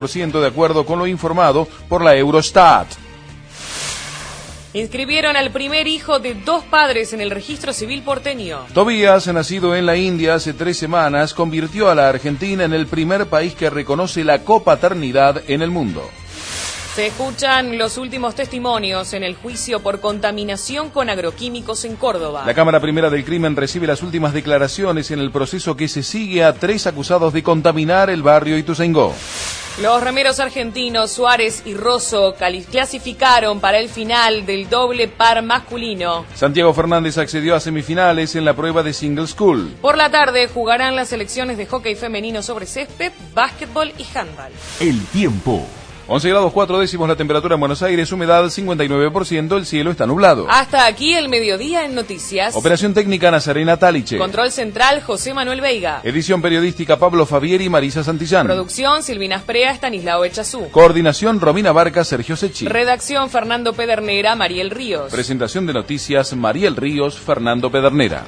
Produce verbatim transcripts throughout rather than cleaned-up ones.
por ciento de acuerdo con lo informado por la Eurostat. Inscribieron al primer hijo de dos padres en el registro civil porteño. Tobías, nacido en la India hace tres semanas, convirtió a la Argentina en el primer país que reconoce la copaternidad en el mundo. Se escuchan los últimos testimonios en el juicio por contaminación con agroquímicos en Córdoba. La Cámara Primera del Crimen recibe las últimas declaraciones en el proceso que se sigue a tres acusados de contaminar el barrio Ituzaingó. Los remeros argentinos Suárez y Rosso clasificaron para el final del doble par masculino. Santiago Fernández accedió a semifinales en la prueba de single school. Por la tarde jugarán las selecciones de hockey femenino sobre césped, básquetbol y handball. El tiempo. once grados cuatro décimos la temperatura en Buenos Aires, humedad cincuenta y nueve por ciento, el cielo está nublado. Hasta aquí el mediodía en noticias. Operación técnica Nazarena Taliche. Control central José Manuel Veiga. Edición periodística Pablo Fabieri y Marisa Santillán. Producción Silvina Sprea, Estanislao Echazú. Coordinación Romina Barca, Sergio Sechi. Redacción Fernando Pedernera, Mariel Ríos. Presentación de noticias Mariel Ríos, Fernando Pedernera.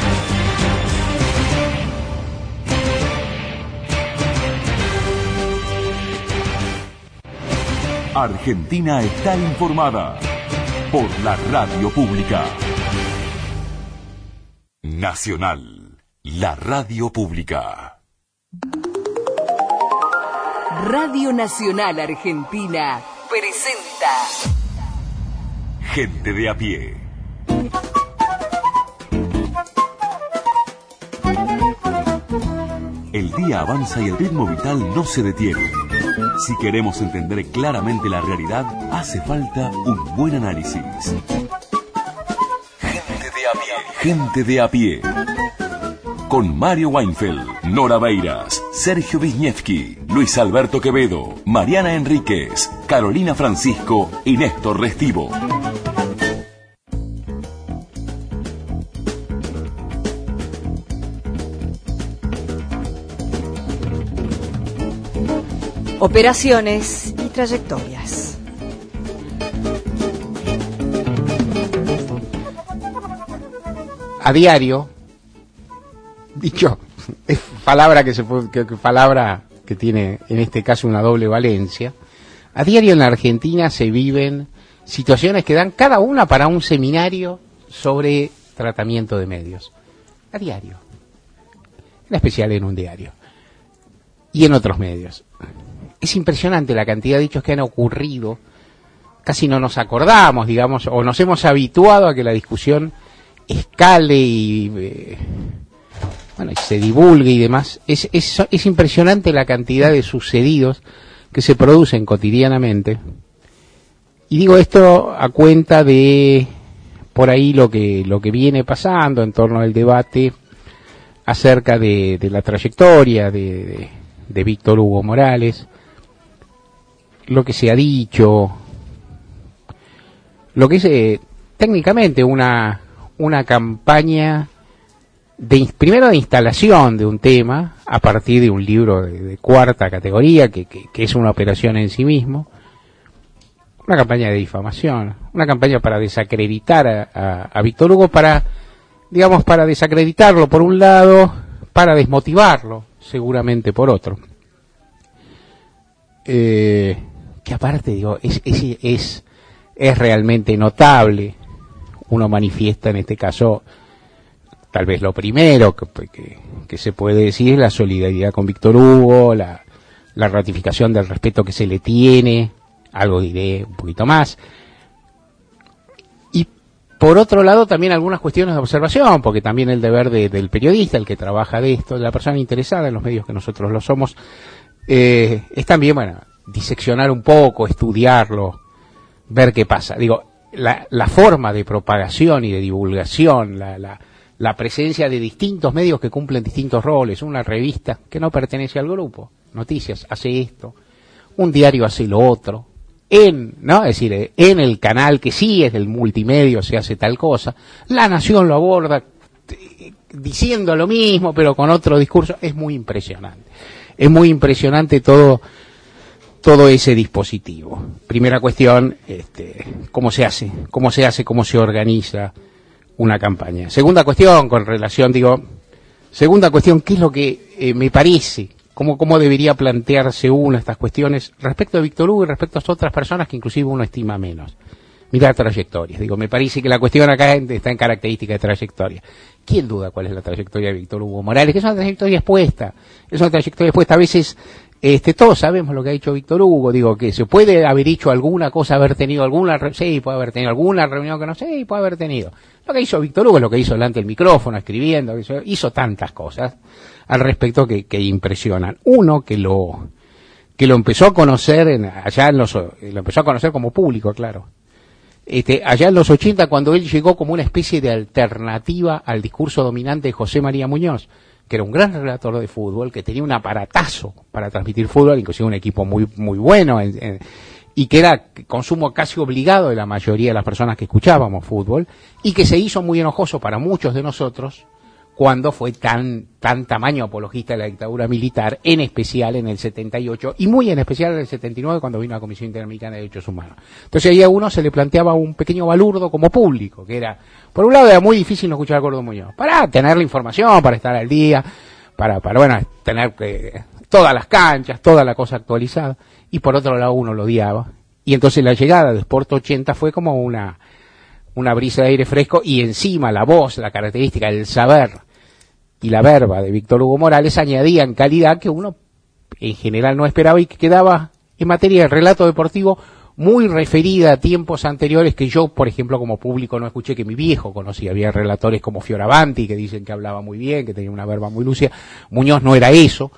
Argentina está informada por la radio pública. Nacional, la radio pública. Radio Nacional Argentina presenta Gente de a pie. El día avanza y el ritmo vital no se detiene. Si queremos entender claramente la realidad, hace falta un buen análisis. Gente de a pie. Gente de a pie. Con Mario Weinfeld, Nora Beiras, Sergio Wisniewski, Luis Alberto Quevedo, Mariana Enríquez, Carolina Francisco y Néstor Restivo. Operaciones y trayectorias. A diario, dicho, es palabra que se puede, que, que palabra que tiene en este caso una doble valencia. A diario en la Argentina se viven situaciones que dan cada una para un seminario sobre tratamiento de medios. A diario. En especial en un diario. Y en otros medios. Es impresionante la cantidad de hechos que han ocurrido. Casi no nos acordamos, digamos, o nos hemos habituado a que la discusión escale y, eh, bueno, y se divulgue y demás. Es, es, es impresionante la cantidad de sucedidos que se producen cotidianamente. Y digo esto a cuenta de, por ahí, lo que, lo que viene pasando en torno al debate acerca de, de la trayectoria de, de, de Víctor Hugo Morales. Lo que se ha dicho, lo que es eh, técnicamente una, una campaña de primero de instalación de un tema a partir de un libro de, de cuarta categoría que, que, que es una operación en sí mismo, una campaña de difamación, una campaña para desacreditar a, a, a Víctor Hugo, para, digamos, para desacreditarlo por un lado, para desmotivarlo seguramente por otro. Eh, que aparte, digo, es, es, es, es realmente notable. Uno manifiesta en este caso, tal vez lo primero que, que, que se puede decir es la solidaridad con Víctor Hugo, la, la ratificación del respeto que se le tiene, algo diré un poquito más. Y por otro lado también algunas cuestiones de observación, porque también el deber de, del periodista, el que trabaja de esto, de la persona interesada en los medios que nosotros lo somos, eh, es también, bueno, diseccionar un poco, estudiarlo, ver qué pasa. Digo, la, la forma de propagación y de divulgación, la, la, la presencia de distintos medios que cumplen distintos roles, una revista que no pertenece al grupo, Noticias, hace esto, un diario hace lo otro, en, ¿no? Es decir, en el canal que sí es del multimedio se hace tal cosa, La Nación lo aborda diciendo lo mismo, pero con otro discurso. Es muy impresionante. Es muy impresionante todo todo ese dispositivo. Primera cuestión, este, cómo se hace, cómo se hace, cómo se organiza una campaña. Segunda cuestión, con relación, digo, segunda cuestión, ¿qué es lo que eh, me parece cómo, cómo debería plantearse uno estas cuestiones respecto de Víctor Hugo y respecto a otras personas que inclusive uno estima menos. Mirar trayectorias. Digo, me parece que la cuestión acá está en característica de trayectoria. ¿Quién duda cuál es la trayectoria de Víctor Hugo Morales? Que es una trayectoria expuesta. Es una trayectoria expuesta. A veces, este, todos sabemos lo que ha hecho Víctor Hugo. Digo, que se puede haber hecho alguna cosa, haber tenido alguna, sí, puede haber tenido alguna reunión que no sé, sí, puede haber tenido. Lo que hizo Víctor Hugo es lo que hizo delante del micrófono, escribiendo, hizo, hizo tantas cosas al respecto que, que impresionan. Uno, que lo, que lo empezó a conocer en, allá en los, lo empezó a conocer como público, claro. Este, allá en los ochenta, cuando él llegó como una especie de alternativa al discurso dominante de José María Muñoz, que era un gran relator de fútbol, que tenía un aparatazo para transmitir fútbol, inclusive un equipo muy muy bueno, en, en, y que era consumo casi obligado de la mayoría de las personas que escuchábamos fútbol, y que se hizo muy enojoso para muchos de nosotros cuando fue tan tan tamaño apologista de la dictadura militar, en especial en el setenta y ocho, y muy en especial en el setenta y nueve, cuando vino la Comisión Interamericana de Derechos Humanos. Entonces ahí a uno se le planteaba un pequeño balurdo como público, que era, por un lado era muy difícil no escuchar a Gordo Muñoz, para tener la información, para estar al día, para, para bueno, tener eh, todas las canchas, toda la cosa actualizada, y por otro lado uno lo odiaba, y entonces la llegada de Sport ochenta fue como una, una brisa de aire fresco, y encima la voz, la característica, el saber y la verba de Víctor Hugo Morales añadían calidad que uno en general no esperaba y que quedaba en materia de relato deportivo muy referida a tiempos anteriores que yo, por ejemplo, como público no escuché, que mi viejo conocía. Había relatores como Fioravanti que dicen que hablaba muy bien, que tenía una verba muy lúcida. Muñoz no era eso.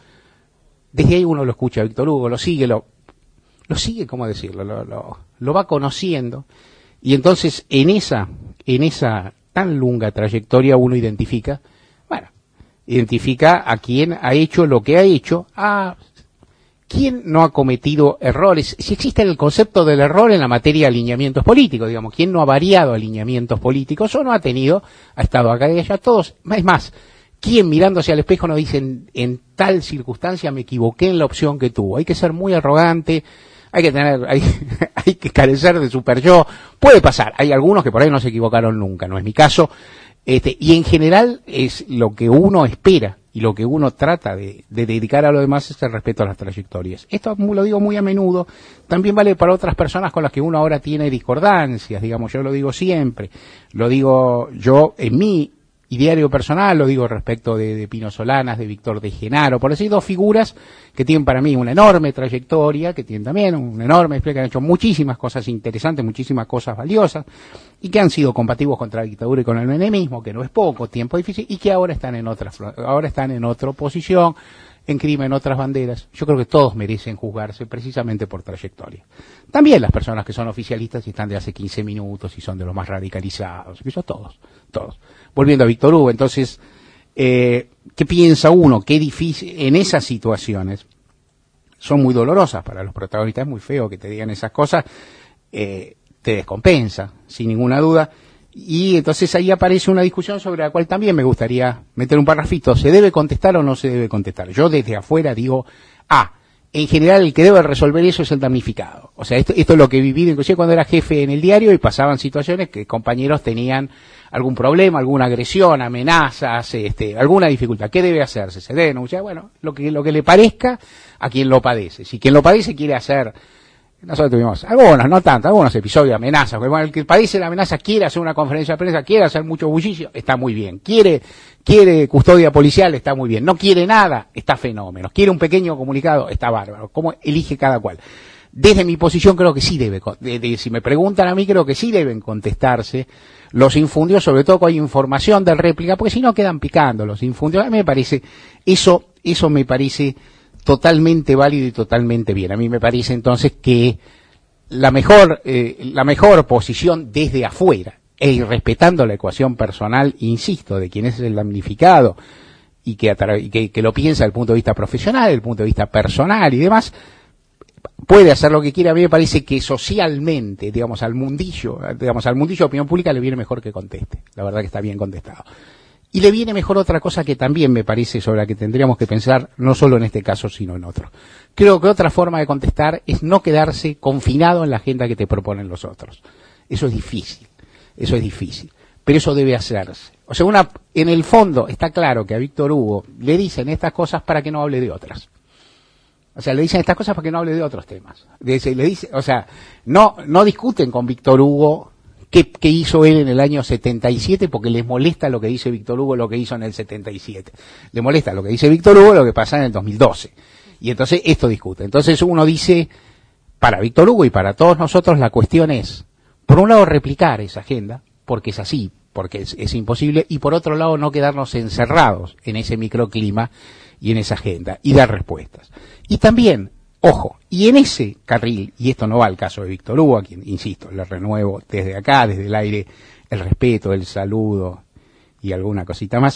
Desde ahí uno lo escucha a Víctor Hugo, lo sigue, lo, lo sigue, ¿cómo decirlo? Lo, lo, lo va conociendo. Y entonces en esa, en esa tan lunga trayectoria uno identifica, bueno, identifica a quién ha hecho lo que ha hecho, a quién no ha cometido errores. Si existe el concepto del error en la materia de alineamientos políticos, digamos, quién no ha variado alineamientos políticos o no ha tenido, ha estado acá y allá, todos, es más, quién mirándose al espejo no dice en, en tal circunstancia me equivoqué en la opción que tuvo. Hay que ser muy arrogante, hay que tener, hay, hay que carecer de super yo. Puede pasar, hay algunos que por ahí no se equivocaron nunca, no es mi caso. Este, y en general es lo que uno espera y lo que uno trata de, de dedicar a lo demás es el respeto a las trayectorias. Esto lo digo muy a menudo, también vale para otras personas con las que uno ahora tiene discordancias, digamos, yo lo digo siempre, lo digo yo en mi diario personal, lo digo respecto de, de Pino Solanas, de Víctor de Genaro, por decir dos figuras que tienen para mí una enorme trayectoria, que tienen también un enorme despliegue, que han hecho muchísimas cosas interesantes, muchísimas cosas valiosas, y que han sido compatibles contra la dictadura y con el menemismo, que no es poco, tiempo difícil, y que ahora están en otra, ahora están en otra posición, en crimen, en otras banderas. Yo creo que todos merecen juzgarse precisamente por trayectoria. También las personas que son oficialistas y están de hace quince minutos y son de los más radicalizados, que son todos, todos. Volviendo a Víctor Hugo, entonces, eh, ¿qué piensa uno? Qué difícil, en esas situaciones, son muy dolorosas para los protagonistas, es muy feo que te digan esas cosas, eh, te descompensa, sin ninguna duda, y entonces ahí aparece una discusión sobre la cual también me gustaría meter un parrafito. ¿Se debe contestar o no se debe contestar? Yo desde afuera digo, ah, en general el que debe resolver eso es el damnificado. O sea, esto, esto es lo que he vivido, inclusive cuando era jefe en el diario y pasaban situaciones que compañeros tenían algún problema, alguna agresión, amenazas, este, alguna dificultad. ¿Qué debe hacerse? ¿Se debe denunciar? Bueno, lo que, lo que le parezca a quien lo padece. Si quien lo padece quiere hacer... Nosotros tuvimos algunos, no tantos, algunos episodios de amenazas. Bueno, el que padece la amenaza quiere hacer una conferencia de prensa, quiere hacer mucho bullicio, está muy bien. Quiere, quiere custodia policial, está muy bien. No quiere nada, está fenómeno. Quiere un pequeño comunicado, está bárbaro. ¿Cómo elige cada cual? Desde mi posición creo que sí debe, de, de, si me preguntan a mí creo que sí deben contestarse los infundios, sobre todo cuando hay información de réplica, porque si no quedan picando los infundios. A mí me parece, eso, eso me parece totalmente válido y totalmente bien. A mí me parece entonces que la mejor, eh, la mejor posición desde afuera, e respetando la ecuación personal, insisto, de quien es el damnificado y que, y que, que lo piensa desde el punto de vista profesional, desde el punto de vista personal y demás, puede hacer lo que quiera. A mí me parece que socialmente, digamos, al mundillo, digamos, al mundillo de opinión pública le viene mejor que conteste. La verdad que está bien contestado. Y le viene mejor otra cosa que también me parece sobre la que tendríamos que pensar, no solo en este caso, sino en otros. Creo que otra forma de contestar es no quedarse confinado en la agenda que te proponen los otros. Eso es difícil, eso es difícil, pero eso debe hacerse. O sea, una, en el fondo está claro que a Víctor Hugo le dicen estas cosas para que no hable de otras. O sea, le dicen estas cosas para que no hable de otros temas. Dice, le dice, o sea, no, no discuten con Víctor Hugo qué, qué hizo él en el año setenta y siete porque les molesta lo que dice Víctor Hugo, lo que hizo en el setenta y siete. Le molesta lo que dice Víctor Hugo, lo que pasa en el dos mil doce. Y entonces esto discute. Entonces uno dice, para Víctor Hugo y para todos nosotros la cuestión es, por un lado, replicar esa agenda, porque es así, porque es, es imposible, y por otro lado, no quedarnos encerrados en ese microclima y en esa agenda, y dar respuestas. Y también, ojo, y en ese carril, y esto no va al caso de Víctor Hugo, a quien, insisto, le renuevo desde acá, desde el aire, el respeto, el saludo y alguna cosita más,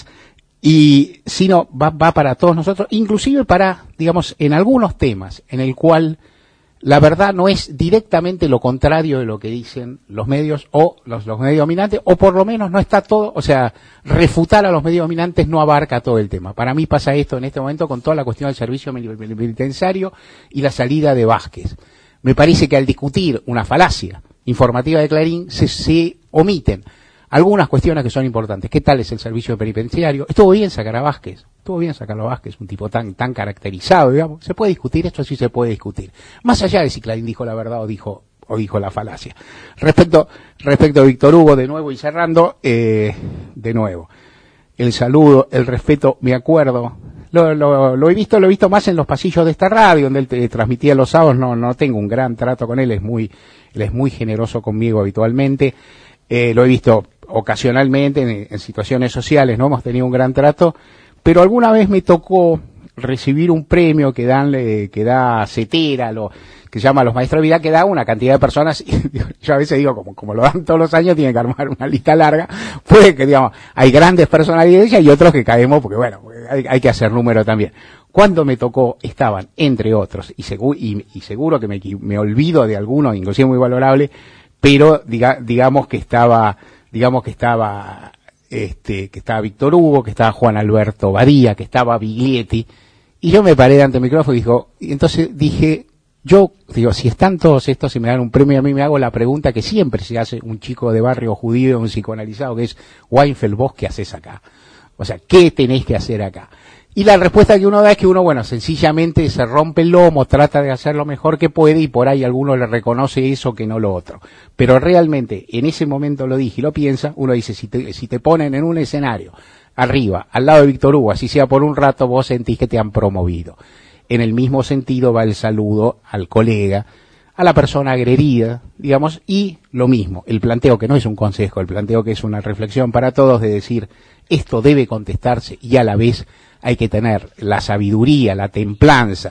y sino va, va para todos nosotros, inclusive para, digamos, en algunos temas en el cual la verdad no es directamente lo contrario de lo que dicen los medios o los, los medios dominantes, o por lo menos no está todo, o sea, refutar a los medios dominantes no abarca todo el tema. Para mí pasa esto en este momento con toda la cuestión del servicio penitenciario y la salida de Vázquez. Me parece que al discutir una falacia informativa de Clarín se, se omiten algunas cuestiones que son importantes. ¿Qué tal es el servicio penitenciario? Estuvo bien sacar a Vázquez. Estuvo bien sacarlo a Vázquez, un tipo tan tan caracterizado, digamos. Se puede discutir, esto sí se puede discutir. Más allá de si Clarín dijo la verdad o dijo o dijo la falacia. Respecto respecto a Víctor Hugo, de nuevo y cerrando, eh, de nuevo, el saludo, el respeto, me acuerdo, lo, lo, lo he visto, lo he visto más en los pasillos de esta radio, donde él te, transmitía los sábados. No, no tengo un gran trato con él, es muy, él es muy generoso conmigo habitualmente. Eh, lo he visto ocasionalmente en, en situaciones sociales, no hemos tenido un gran trato. Pero alguna vez me tocó recibir un premio que dan, que da CETERA, lo que se llama los maestros de vida, que da una cantidad de personas, y yo a veces digo, como, como lo dan todos los años, tienen que armar una lista larga, pues que digamos, hay grandes personalidades y otros que caemos, porque bueno, hay, hay que hacer número también. Cuando me tocó, estaban, entre otros, y, segu y, y seguro que me, me olvido de alguno, inclusive muy valorable, pero diga, digamos que estaba, digamos que estaba... Este, que estaba Víctor Hugo, que estaba Juan Alberto Badía, que estaba Biglietti, y yo me paré ante el micrófono y dijo, y entonces dije, yo digo, si están todos estos y me dan un premio, a mí me hago la pregunta que siempre se hace un chico de barrio judío, un psicoanalizado, que es, Weinfeld, ¿vos qué haces acá? O sea, ¿qué tenés que hacer acá? Y la respuesta que uno da es que uno, bueno, sencillamente se rompe el lomo, trata de hacer lo mejor que puede y por ahí alguno le reconoce eso que no lo otro. Pero realmente, en ese momento lo dije y lo piensa, uno dice, si te, si te ponen en un escenario, arriba, al lado de Víctor Hugo, así sea por un rato, vos sentís que te han promovido. En el mismo sentido va el saludo al colega, a la persona agredida, digamos, y lo mismo, el planteo que no es un consejo, el planteo que es una reflexión para todos de decir, esto debe contestarse y a la vez hay que tener la sabiduría, la templanza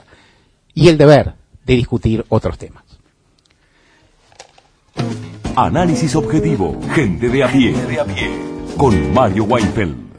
y el deber de discutir otros temas. Análisis objetivo, gente de a pie, de a pie. Con Mario Weinfeld.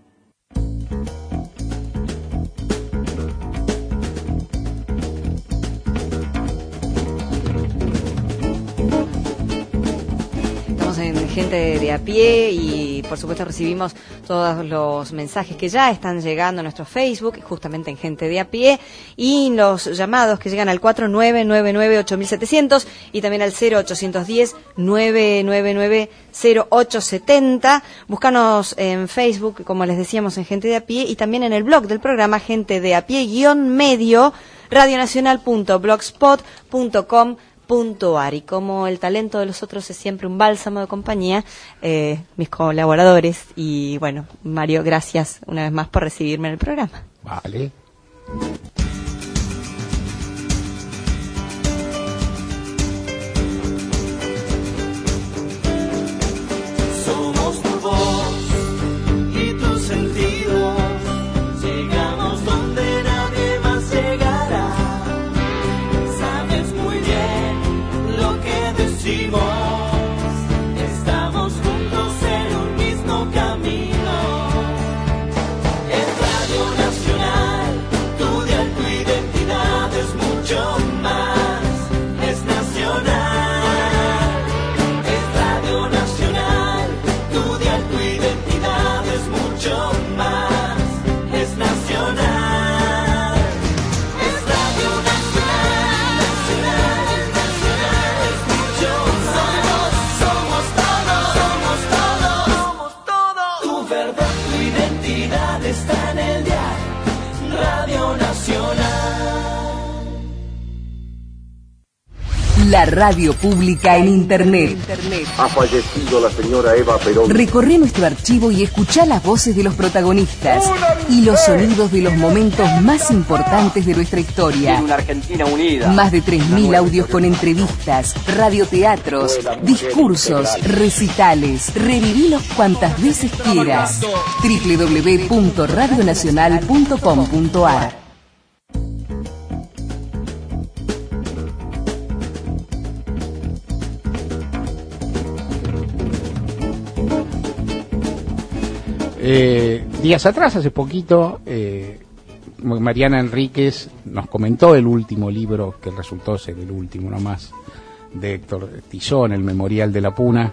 Gente de a pie y por supuesto recibimos todos los mensajes que ya están llegando a nuestro Facebook, justamente en Gente de a pie, y los llamados que llegan al cuatro nueve nueve nueve ocho mil setecientos y también al cero ochocientos diez nueve nueve nueve cero ocho setenta. Búscanos en Facebook, como les decíamos, en Gente de a pie, y también en el blog del programa Gente de a pie guión medio radionacional punto blogspot punto com. Punto ar. Y como el talento de los otros es siempre un bálsamo de compañía, eh, mis colaboradores y bueno, Mario, gracias una vez más por recibirme en el programa. Vale. Somos tu voz y tus sentidos, llegamos donde nadie más llegará. Sabes muy bien lo que decimos, estamos juntos en un mismo camino. En Radio Nacional, tu dial La radio pública en Internet. Ha fallecido la señora Eva Perón. Recorre nuestro archivo y escuchá las voces de los protagonistas y los sonidos de los momentos más importantes de nuestra historia. Una Argentina unida. Más de tres mil audios con entrevistas, radioteatros, discursos, recitales. Revivilos cuantas veces quieras. doble u doble u doble u punto radio nacional punto com punto a r. Eh, días atrás, hace poquito, eh, Mariana Enríquez nos comentó el último libro, que resultó ser el último nomás, de Héctor Tizón, El Memorial de la Puna,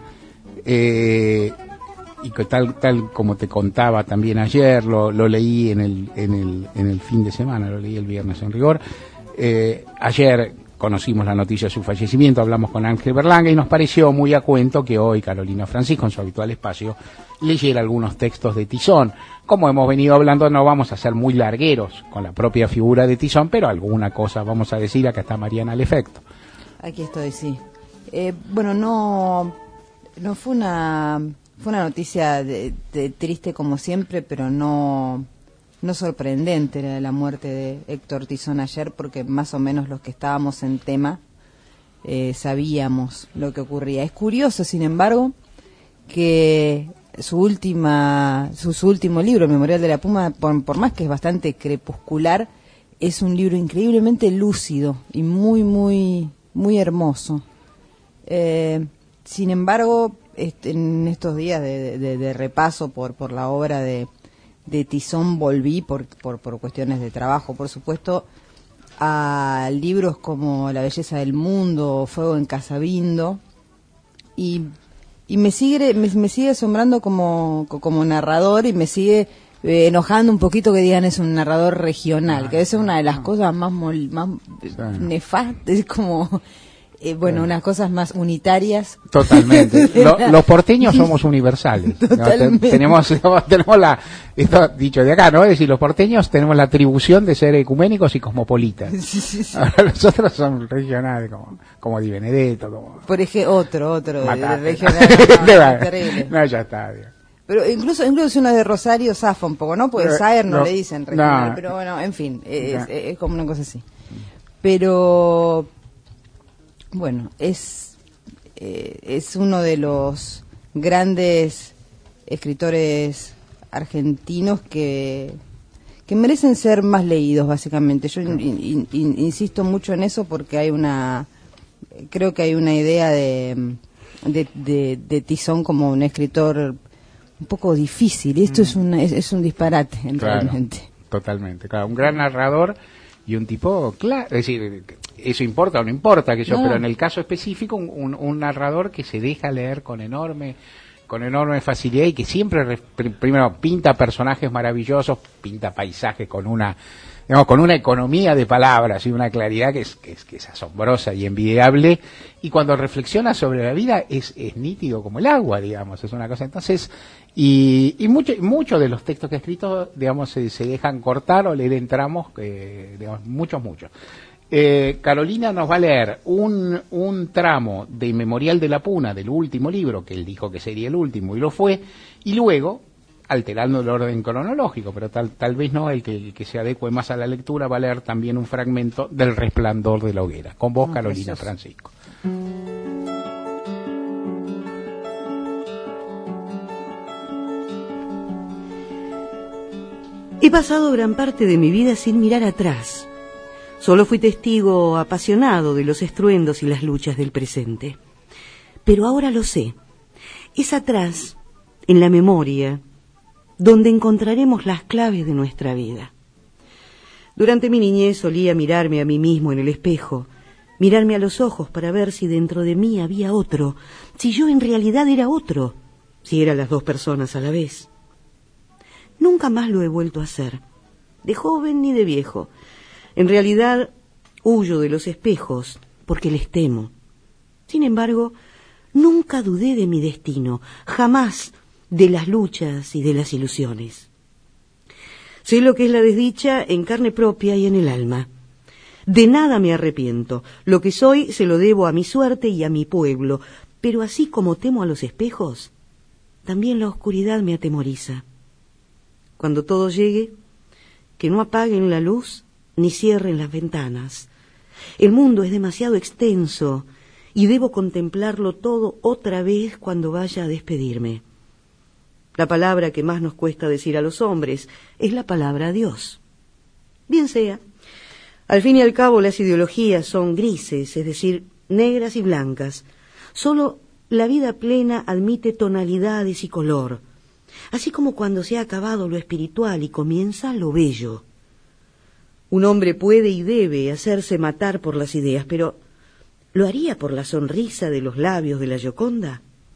eh, y que tal tal como te contaba también ayer, lo, lo leí en el, en, el, en el fin de semana, lo leí el viernes en rigor. Eh, ayer conocimos la noticia de su fallecimiento, hablamos con Ángel Berlanga y nos pareció muy a cuento que hoy Carolina Francisco, en su habitual espacio, leyera algunos textos de Tizón. Como hemos venido hablando, no vamos a ser muy largueros con la propia figura de Tizón, pero alguna cosa vamos a decir. Acá está Mariana al efecto. Aquí estoy, sí. Eh, bueno, no, no fue una, fue una noticia de, de triste como siempre, pero no... No sorprendente la, la muerte de Héctor Tizón ayer, porque más o menos los que estábamos en tema eh, sabíamos lo que ocurría. Es curioso, sin embargo, que su última, su, su último libro, Memorial de la Puna, por, por más que es bastante crepuscular, es un libro increíblemente lúcido y muy, muy, muy hermoso. Eh, sin embargo, este, en estos días de, de, de repaso por, por la obra de de Tizón volví por, por, por cuestiones de trabajo, por supuesto, a libros como La belleza del mundo, Fuego en Casabindo, y, y me sigue me, me sigue asombrando como, como narrador, y me sigue eh, enojando un poquito que digan es un narrador regional, que es una de las cosas más, mol, más nefastas, como... Eh, bueno, sí. Unas cosas más unitarias. Totalmente. Lo, los porteños somos universales. ¿No? Tenemos, tenemos la, esto dicho de acá, ¿no? Es decir, los porteños tenemos la atribución de ser ecuménicos y cosmopolitas. Sí, sí, sí. Ahora los otros son regionales, como, como Di Benedetto, como. Por ejemplo, otro, otro, Matate. de regional. No, no, terrible. No, ya está, Dios. Pero incluso, incluso si uno es de Rosario zafa un poco, ¿no? Porque no, Saer no, no le dicen regional, no, pero bueno, en fin, es, no. es, es como una cosa así. Pero. Bueno, es eh, es uno de los grandes escritores argentinos que que merecen ser más leídos, básicamente. Yo in, in, in, insisto mucho en eso porque hay una creo que hay una idea de de, de, de Tizón como un escritor un poco difícil. Esto mm. es un es, es un disparate, claro, realmente. Totalmente, claro, un gran narrador y un tipo, claro, es decir, eso importa o no importa, que yo, no. Pero en el caso específico, un, un, un narrador que se deja leer con enorme con enorme facilidad y que siempre, primero, pinta personajes maravillosos, pinta paisajes con una, digamos, con una economía de palabras y una claridad que es, que es, que es asombrosa y envidiable, y cuando reflexiona sobre la vida es, es nítido como el agua, digamos, es una cosa. Entonces, y, y mucho, muchos de los textos que ha escrito, digamos, se, se dejan cortar o leer en tramos, eh, digamos, muchos, muchos. Eh, Carolina nos va a leer un, un tramo de Memorial de la Puna, del último libro, que él dijo que sería el último, y lo fue, y luego, alterando el orden cronológico, pero tal, tal vez no, el que, el que se adecue más a la lectura, va a leer también un fragmento del Resplandor de la Hoguera. Con vos, oh, Carolina precioso. Francisco. He pasado gran parte de mi vida sin mirar atrás. Solo fui testigo apasionado de los estruendos y las luchas del presente. Pero ahora lo sé. Es atrás, en la memoria, donde encontraremos las claves de nuestra vida. Durante mi niñez solía mirarme a mí mismo en el espejo, mirarme a los ojos para ver si dentro de mí había otro, si yo en realidad era otro, si eran las dos personas a la vez. Nunca más lo he vuelto a hacer, de joven ni de viejo. En realidad, huyo de los espejos porque les temo. Sin embargo, nunca dudé de mi destino, jamás de las luchas y de las ilusiones. Sé lo que es la desdicha en carne propia y en el alma. De nada me arrepiento. Lo que soy se lo debo a mi suerte y a mi pueblo. Pero así como temo a los espejos, también la oscuridad me atemoriza. Cuando todo llegue, que no apaguen la luz ni cierren las ventanas. El mundo es demasiado extenso y debo contemplarlo todo otra vez cuando vaya a despedirme. La palabra que más nos cuesta decir a los hombres es la palabra Dios. Bien sea. Al fin y al cabo las ideologías son grises, es decir, negras y blancas. Solo la vida plena admite tonalidades y color, así como cuando se ha acabado lo espiritual y comienza lo bello. Un hombre puede y debe hacerse matar por las ideas, pero ¿lo haría por la sonrisa de los labios de la Gioconda?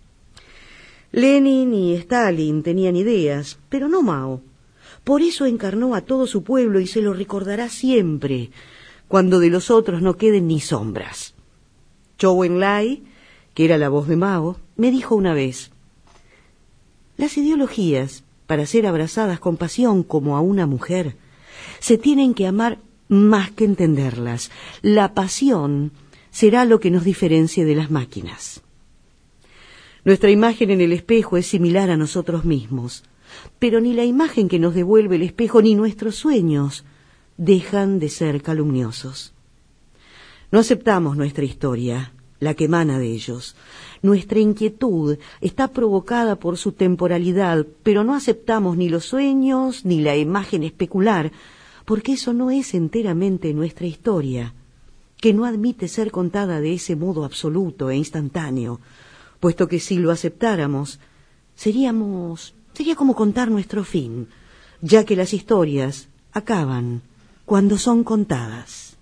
Lenin y Stalin tenían ideas, pero no Mao. Por eso encarnó a todo su pueblo y se lo recordará siempre, cuando de los otros no queden ni sombras. Zhou Enlai, que era la voz de Mao, me dijo una vez: las ideologías, para ser abrazadas con pasión como a una mujer, se tienen que amar más que entenderlas. La pasión será lo que nos diferencie de las máquinas. Nuestra imagen en el espejo es similar a nosotros mismos, pero ni la imagen que nos devuelve el espejo ni nuestros sueños dejan de ser calumniosos. No aceptamos nuestra historia, la que emana de ellos. Nuestra inquietud está provocada por su temporalidad, pero no aceptamos ni los sueños ni la imagen especular, porque eso no es enteramente nuestra historia, que no admite ser contada de ese modo absoluto e instantáneo, puesto que si lo aceptáramos, seríamos, sería como contar nuestro fin, ya que las historias acaban cuando son contadas.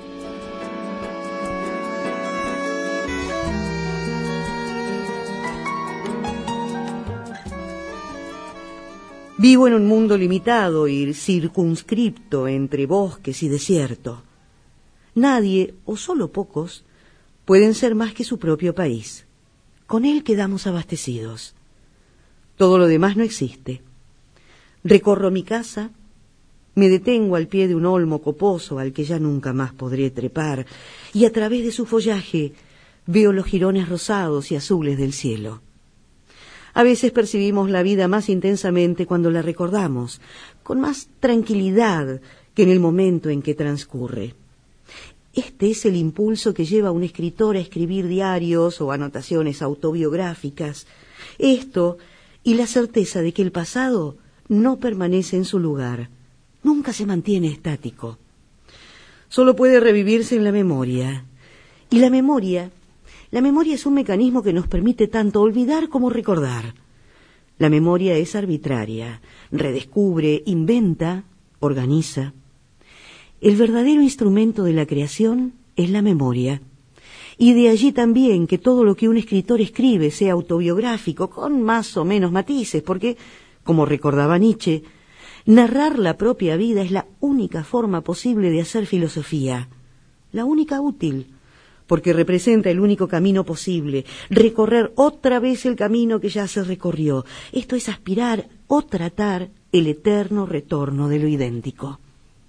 Vivo en un mundo limitado y circunscripto entre bosques y desierto. Nadie, o solo pocos, pueden ser más que su propio país. Con él quedamos abastecidos. Todo lo demás no existe. Recorro mi casa, me detengo al pie de un olmo coposo al que ya nunca más podré trepar, y a través de su follaje veo los jirones rosados y azules del cielo. A veces percibimos la vida más intensamente cuando la recordamos, con más tranquilidad que en el momento en que transcurre. Este es el impulso que lleva a un escritor a escribir diarios o anotaciones autobiográficas. Esto y la certeza de que el pasado no permanece en su lugar, nunca se mantiene estático. Solo puede revivirse en la memoria. Y la memoria, la memoria es un mecanismo que nos permite tanto olvidar como recordar. La memoria es arbitraria, redescubre, inventa, organiza. El verdadero instrumento de la creación es la memoria, y de allí también que todo lo que un escritor escribe sea autobiográfico, con más o menos matices, porque, como recordaba Nietzsche, narrar la propia vida es la única forma posible de hacer filosofía, la única útil, porque representa el único camino posible, recorrer otra vez el camino que ya se recorrió. Esto es aspirar o tratar el eterno retorno de lo idéntico.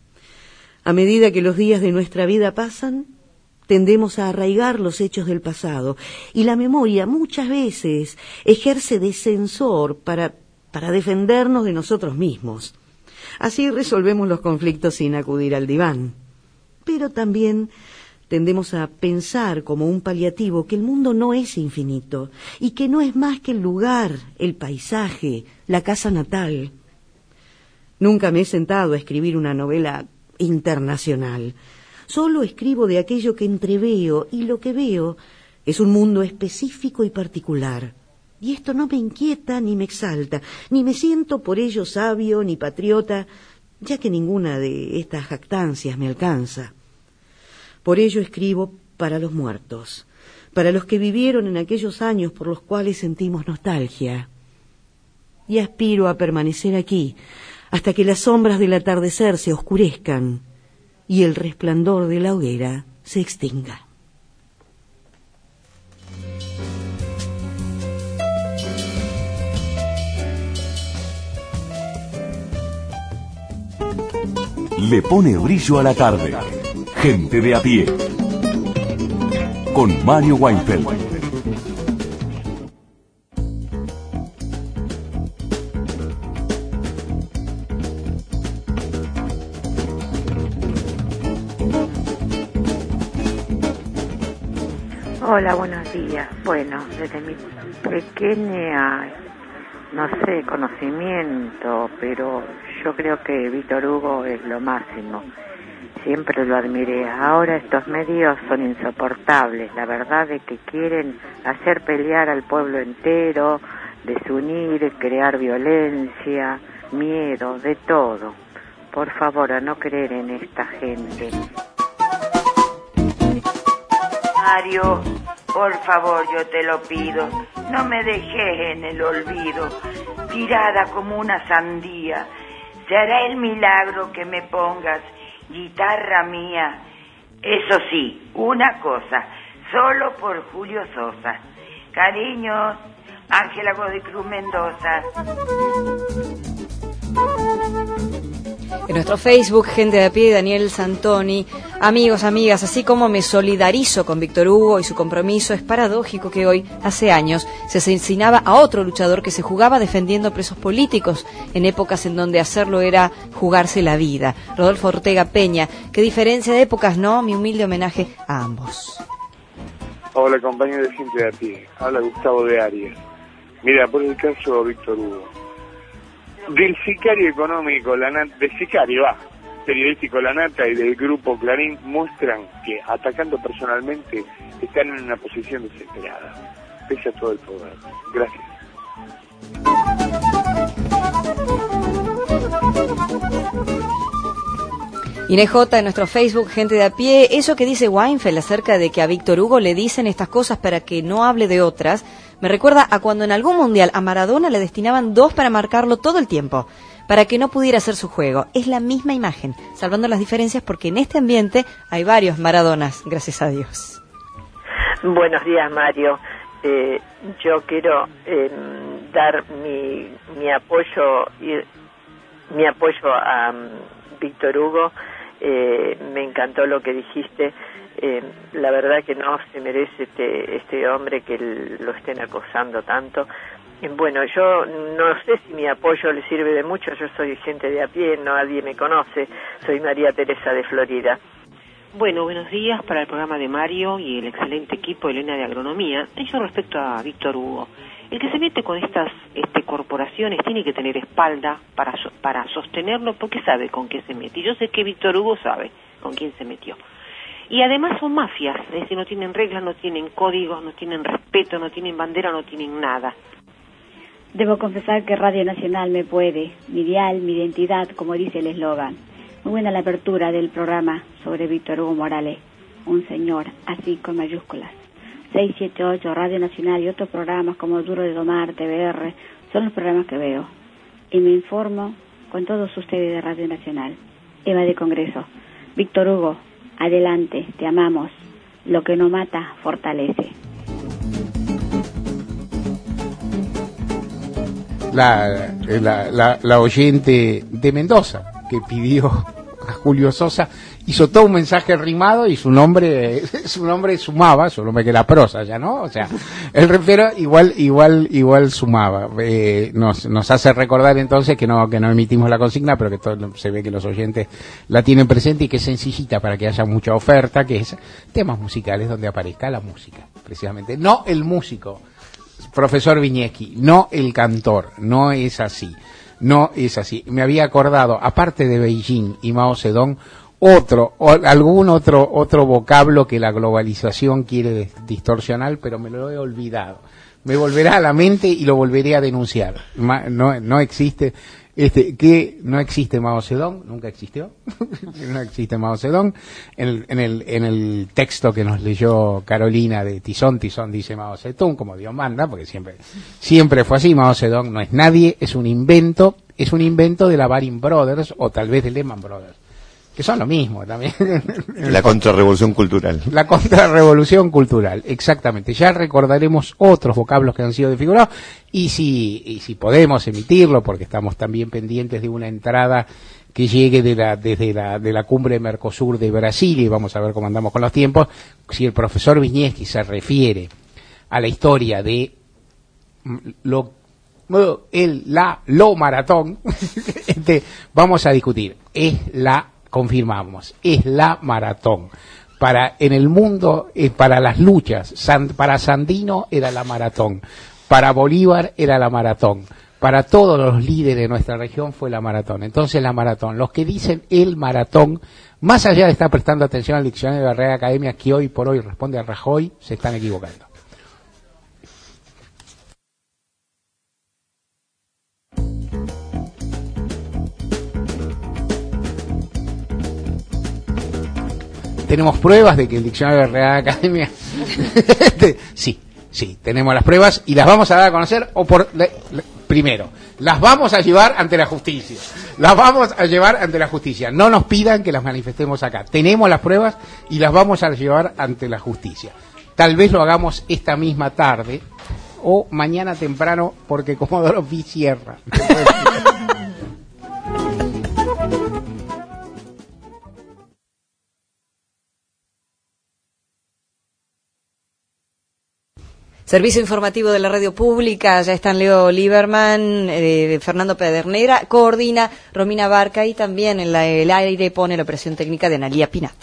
A medida que los días de nuestra vida pasan, tendemos a arraigar los hechos del pasado, y la memoria muchas veces ejerce de censor para, para defendernos de nosotros mismos. Así resolvemos los conflictos sin acudir al diván. Pero también tendemos a pensar como un paliativo que el mundo no es infinito y que no es más que el lugar, el paisaje, la casa natal. Nunca me he sentado a escribir una novela internacional. Solo escribo de aquello que entreveo, y lo que veo es un mundo específico y particular. Y esto no me inquieta ni me exalta, ni me siento por ello sabio ni patriota, ya que ninguna de estas jactancias me alcanza. Por ello escribo para los muertos, para los que vivieron en aquellos años por los cuales sentimos nostalgia. Y aspiro a permanecer aquí, hasta que las sombras del atardecer se oscurezcan y el resplandor de la hoguera se extinga. Le pone brillo a la tarde. Gente de a pie. Con Mario Weinfeld. Hola, buenos días. Bueno, desde mi pequeña, no sé, conocimiento, pero yo creo que Víctor Hugo es lo máximo. Siempre lo admiré. Ahora estos medios son insoportables, la verdad de que quieren hacer pelear al pueblo entero, desunir, crear violencia, miedo, de todo. Por favor, a no creer en esta gente. Mario, por favor, yo te lo pido, no me dejes en el olvido, tirada como una sandía. Se hará el milagro que me pongas guitarra mía. Eso sí, una cosa, solo por Julio Sosa. Cariños, Ángela Godicruz Mendoza. En nuestro Facebook, Gente de a pie, Daniel Santoni. Amigos, amigas, así como me solidarizo con Víctor Hugo y su compromiso, es paradójico que hoy, hace años, se asesinaba a otro luchador que se jugaba defendiendo presos políticos, en épocas en donde hacerlo era jugarse la vida. Rodolfo Ortega Peña. Qué diferencia de épocas, ¿no? Mi humilde homenaje a ambos. Hola, compañero de Gente de a pie. Habla Gustavo de Arias. Mira, por el caso Víctor Hugo. Del sicario económico, la nata, del sicario, va, periodístico La Nata y del grupo Clarín muestran que, atacando personalmente, están en una posición desesperada, pese a todo el poder. Gracias. Inés J. en nuestro Facebook, Gente de a pie, eso que dice Weinfeld acerca de que a Víctor Hugo le dicen estas cosas para que no hable de otras, me recuerda a cuando en algún mundial a Maradona le destinaban dos para marcarlo todo el tiempo, para que no pudiera hacer su juego. Es la misma imagen, salvando las diferencias porque en este ambiente hay varios Maradonas, gracias a Dios. Buenos días, Mario. Eh, yo quiero eh, dar mi, mi apoyo y, mi apoyo a um, Víctor Hugo. Eh, me encantó lo que dijiste. Eh, la verdad que no se merece este, este hombre que lo estén acosando tanto. Eh, bueno, yo no sé si mi apoyo le sirve de mucho. Yo soy gente de a pie, nadie me conoce. Soy María Teresa de Florida. Bueno, buenos días para el programa de Mario y el excelente equipo de Elena de Agronomía. Yo respecto a Víctor Hugo, el que se mete con estas este, corporaciones tiene que tener espalda para, para sostenerlo porque sabe con qué se mete. Y yo sé que Víctor Hugo sabe con quién se metió. Y además son mafias, es decir, no tienen reglas, no tienen códigos, no tienen respeto, no tienen bandera, no tienen nada. Debo confesar que Radio Nacional me puede, mi dial, mi identidad, como dice el eslogan. Muy buena la apertura del programa sobre Víctor Hugo Morales, un señor, así con mayúsculas. seis siete ocho, Radio Nacional y otros programas como Duro de Domar, T V R, son los programas que veo. Y me informo con todos ustedes de Radio Nacional. Eva de Congreso. Víctor Hugo, adelante, te amamos. Lo que no mata, fortalece. La, la, la, la oyente de Mendoza que pidió a Julio Sosa hizo todo un mensaje rimado y su nombre su nombre sumaba, solo me que la prosa ya, ¿no? O sea, el refiero igual igual igual sumaba. Eh, nos nos hace recordar entonces que no que no emitimos la consigna, pero que todo, se ve que los oyentes la tienen presente y que es sencillita para que haya mucha oferta, que es temas musicales donde aparezca la música, precisamente, no el músico. Profesor Viñeski, no el cantor, no es así, no es así. Me había acordado, aparte de Beijing y Mao Zedong, otro, o algún otro, otro vocablo que la globalización quiere distorsionar, pero me lo he olvidado. Me volverá a la mente y lo volveré a denunciar. Ma, no, no existe, este, que no existe Mao Zedong, nunca existió, no existe Mao Zedong. En el, en el, en el texto que nos leyó Carolina de Tizón, Tizón dice Mao Zedong, como Dios manda, porque siempre, siempre fue así. Mao Zedong no es nadie, es un invento, es un invento de la Baring Brothers, o tal vez de Lehman Brothers, que son lo mismo también. La contrarrevolución cultural. La contrarrevolución cultural, exactamente. Ya recordaremos otros vocablos que han sido desfigurados y si, y si podemos emitirlo, porque estamos también pendientes de una entrada que llegue de la, desde la, de la cumbre de Mercosur de Brasil, y vamos a ver cómo andamos con los tiempos. Si el profesor Wisniewski se refiere a la historia de lo, el, la, lo maratón, este, vamos a discutir. Es la, confirmamos, es la maratón. Para, en el mundo, eh, para las luchas, San, para Sandino era la maratón, para Bolívar era la maratón. Para todos los líderes de nuestra región fue la maratón. Entonces la maratón, los que dicen el maratón, más allá de estar prestando atención al diccionario de la Real Academia, que hoy por hoy responde a Rajoy, se están equivocando. ¿Tenemos pruebas de que el diccionario de la Real Academia? Sí, sí, tenemos las pruebas y las vamos a dar a conocer o por... Le, le, Primero, las vamos a llevar ante la justicia. Las vamos a llevar ante la justicia. No nos pidan que las manifestemos acá. Tenemos las pruebas y las vamos a llevar ante la justicia. Tal vez lo hagamos esta misma tarde o mañana temprano, porque Comodoro Pi cierra. Servicio informativo de la radio pública, ya están Leo Lieberman, eh, Fernando Pedernera, coordina Romina Barca y también en la, el aire pone la operación técnica de Analía Pinat.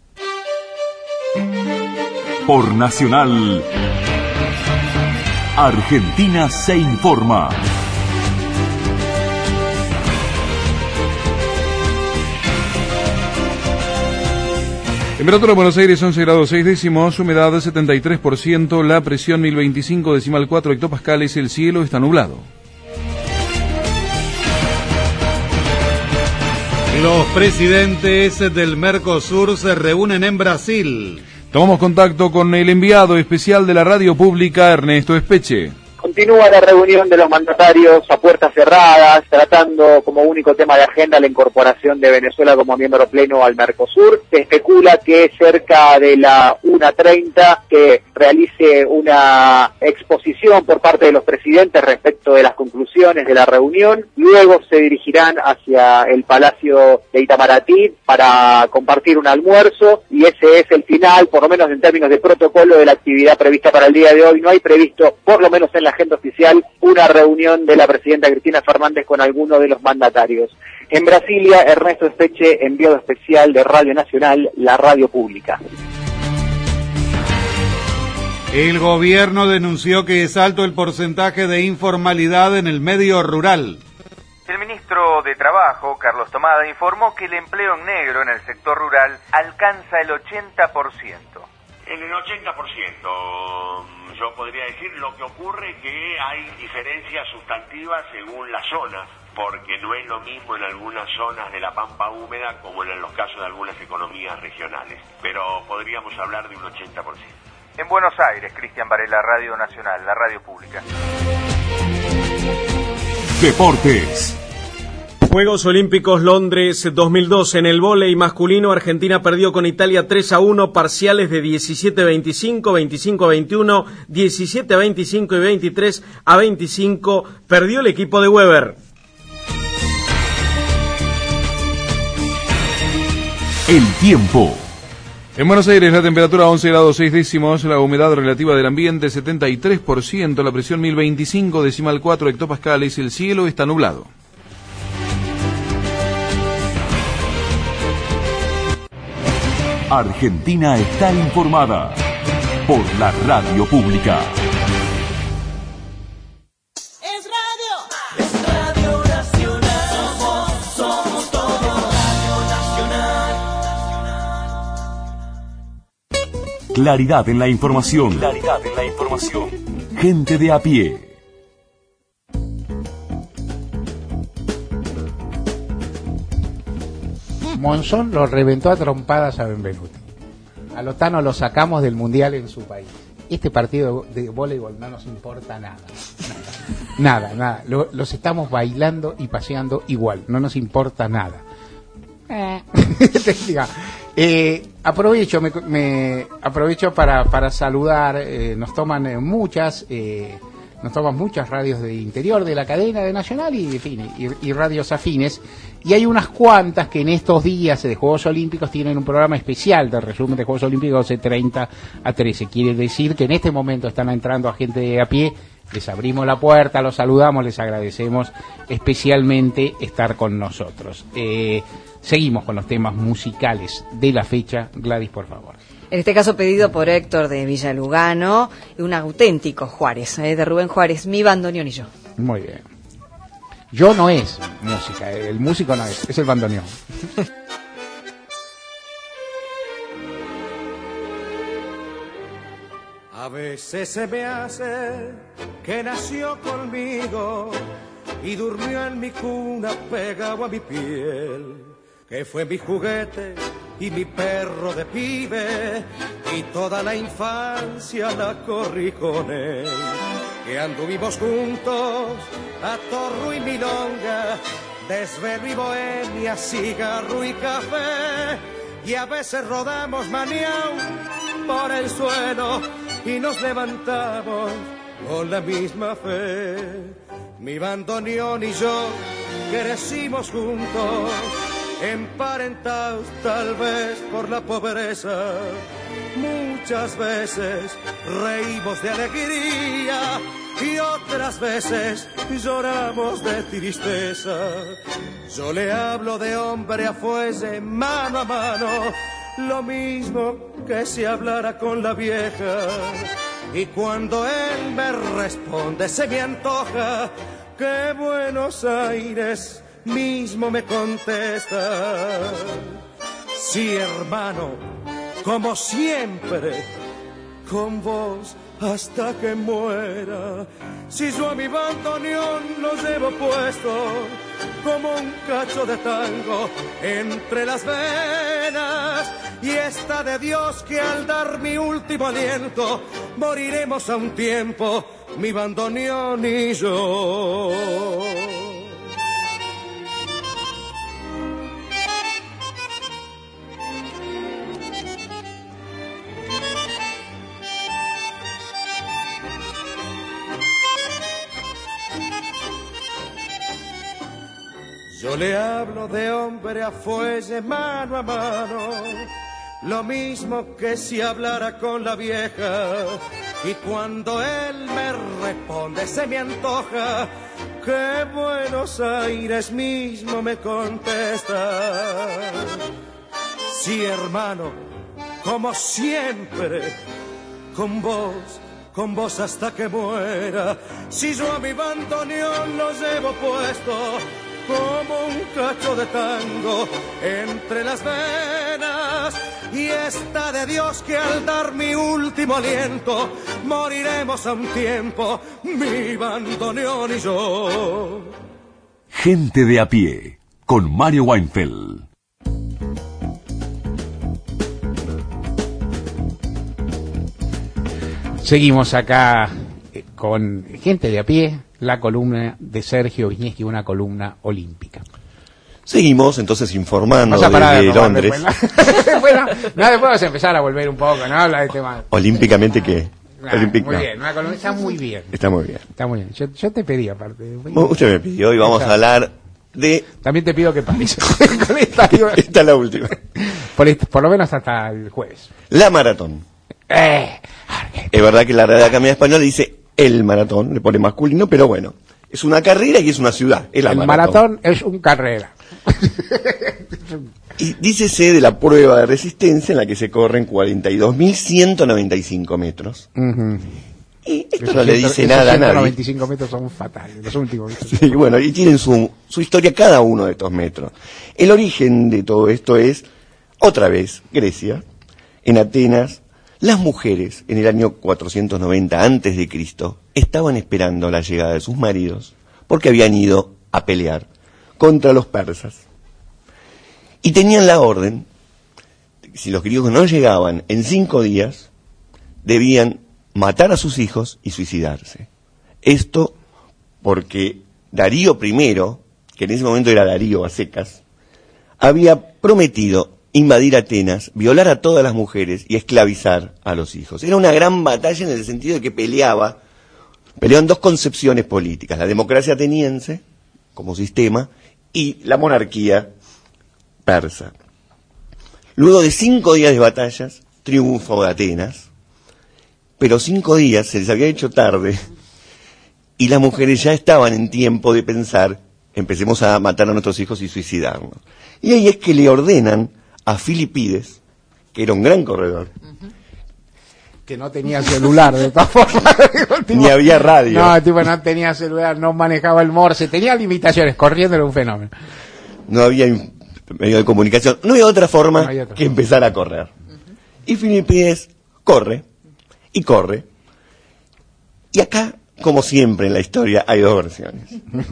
Por Nacional, Argentina se informa. Temperatura en Buenos Aires once grados seis décimos, humedad setenta y tres por ciento, la presión mil veinticinco decimal cuatro hectopascales, el cielo está nublado. Los presidentes del Mercosur se reúnen en Brasil. Tomamos contacto con el enviado especial de la radio pública, Ernesto Espeche. Continúa la reunión de los mandatarios a puertas cerradas, tratando como único tema de agenda la incorporación de Venezuela como miembro pleno al Mercosur. Se especula que cerca de la una treinta que realice una exposición por parte de los presidentes respecto de las conclusiones de la reunión. Luego se dirigirán hacia el Palacio de Itamaraty para compartir un almuerzo y ese es el final, por lo menos en términos de protocolo, de la actividad prevista para el día de hoy. No hay previsto, por lo menos en la agenda oficial, una reunión de la presidenta Cristina Fernández con alguno de los mandatarios. En Brasilia, Ernesto Espeche, enviado especial de Radio Nacional, la radio pública. El gobierno denunció que es alto el porcentaje de informalidad en el medio rural. El ministro de Trabajo, Carlos Tomada, informó que el empleo en negro en el sector rural alcanza el ochenta por ciento. En el ochenta por ciento, yo podría decir, lo que ocurre es que hay diferencias sustantivas según las zonas, porque no es lo mismo en algunas zonas de la pampa húmeda como en los casos de algunas economías regionales, pero podríamos hablar de un ochenta por ciento. En Buenos Aires, Cristian Varela, Radio Nacional, la radio pública. Deportes. Juegos Olímpicos Londres dos mil dos. En el vóley masculino, Argentina perdió con Italia tres a uno, parciales de diecisiete a veinticinco, veinticinco a veintiuno, diecisiete a veinticinco y veintitrés a veinticinco. Perdió el equipo de Weber. El tiempo. En Buenos Aires la temperatura once grados seis décimos, la humedad relativa del ambiente setenta y tres por ciento, la presión mil veinticinco decimal cuatro hectopascales, el cielo está nublado. Argentina está informada por la radio pública. Es radio, es Radio Nacional, somos, somos todo Radio Nacional. Claridad en la información. Claridad en la información. Gente de a pie. Monzón lo reventó a trompadas a Benvenuti. A Lotano lo sacamos del mundial en su país. Este partido de voleibol no nos importa nada. Nada, nada. nada. Lo, los estamos bailando y paseando igual. No nos importa nada. Eh. Diga, eh, aprovecho, me, me aprovecho para, para saludar. Eh, nos toman eh, muchas, eh, nos toman muchas radios de interior de la cadena de Nacional y, en fin, y, y radios afines. Y hay unas cuantas que en estos días de Juegos Olímpicos tienen un programa especial de resumen de Juegos Olímpicos de treinta a trece. Quiere decir que en este momento están entrando a gente de a pie. Les abrimos la puerta, los saludamos, les agradecemos especialmente estar con nosotros. Eh, seguimos con los temas musicales de la fecha. Gladys, por favor. En este caso pedido por Héctor de Villalugano, un auténtico Juárez, eh, de Rubén Juárez, Mi bandoneón y yo. Muy bien. Yo no es música, el músico no es, es el bandoneón. A veces se me hace que nació conmigo y durmió en mi cuna pegado a mi piel, que fue mi juguete y mi perro de pibe y toda la infancia la corrí con él, que anduvimos juntos a torro y milonga, desvelo y bohemia, cigarro y café, y a veces rodamos maniao por el suelo y nos levantamos con la misma fe. Mi bandoneón y yo crecimos juntos, emparentados tal vez por la pobreza. Muchas veces reímos de alegría y otras veces lloramos de tristeza. Yo le hablo de hombre a fuelle, mano a mano, lo mismo que si hablara con la vieja. Y cuando él me responde se me antoja que Buenos Aires mismo me contesta. Sí, hermano, como siempre, con vos hasta que muera. Si yo a mi bandoneón lo llevo puesto como un cacho de tango entre las venas, y está de Dios que al dar mi último aliento moriremos a un tiempo, mi bandoneón y yo. Yo le hablo de hombre a fuelle, mano a mano, lo mismo que si hablara con la vieja. Y cuando él me responde se me antoja que Buenos Aires mismo me contesta. Sí, hermano, como siempre, con vos, con vos hasta que muera. Si yo a mi bandoneón lo llevo puesto como un cacho de tango entre las venas, y está de Dios que al dar mi último aliento moriremos a un tiempo, mi bandoneón y yo. Gente de a pie, con Mario Weinfeld. Seguimos acá eh, con Gente de a pie, la columna de Sergio Wisniewski, una columna olímpica. Seguimos entonces informando Vamos a parar desde de robar Londres. Después, bueno, no, después vamos a empezar a volver un poco, ¿no? Habla de tema. Olímpicamente, ¿qué? Nah, Olímpic, muy no. bien, una columna está muy bien. Está muy bien. Está muy bien. Yo, yo te pedí aparte. Usted me pidió y vamos a hablar de... También te pido que pares. Con esta, esta es la última. Por, este- por lo menos hasta el jueves. La maratón. Eh, Es verdad que la Real Academia Española dice el maratón, le pone masculino, pero bueno, es una carrera y es una ciudad. Es la el maratón. maratón es un carrera. Y dícese de la prueba de resistencia en la que se corren cuarenta y dos mil ciento noventa y cinco metros. Uh-huh. Y esto Esos no le ciento- dice esos nada a ciento nadie. noventa y cinco metros son fatales, los últimos. Sí, bueno, y tienen su, su historia cada uno de estos metros. El origen de todo esto es, otra vez, Grecia, en Atenas. Las mujeres, en el año cuatrocientos noventa antes de Cristo, estaban esperando la llegada de sus maridos porque habían ido a pelear contra los persas. Y tenían la orden, de que si los griegos no llegaban en cinco días, debían matar a sus hijos y suicidarse. Esto porque Darío primero, que en ese momento era Darío a secas, había prometido invadir Atenas, violar a todas las mujeres y esclavizar a los hijos. Era una gran batalla en el sentido de que peleaba, peleaban dos concepciones políticas, la democracia ateniense como sistema y la monarquía persa. Luego de cinco días de batallas, triunfo de Atenas, pero cinco días se les había hecho tarde y las mujeres ya estaban en tiempo de pensar, empecemos a matar a nuestros hijos y suicidarnos. Y ahí es que le ordenan a Filipides, que era un gran corredor, que no tenía celular, de todas formas. Ni había radio. No, el tipo no tenía celular, no manejaba el morse, tenía limitaciones, corriendo era un fenómeno. No había medio de comunicación, no había otra forma No había otra que forma. empezar a correr. Uh-huh. Y Filipides corre, y corre. Y acá, como siempre en la historia, hay dos versiones.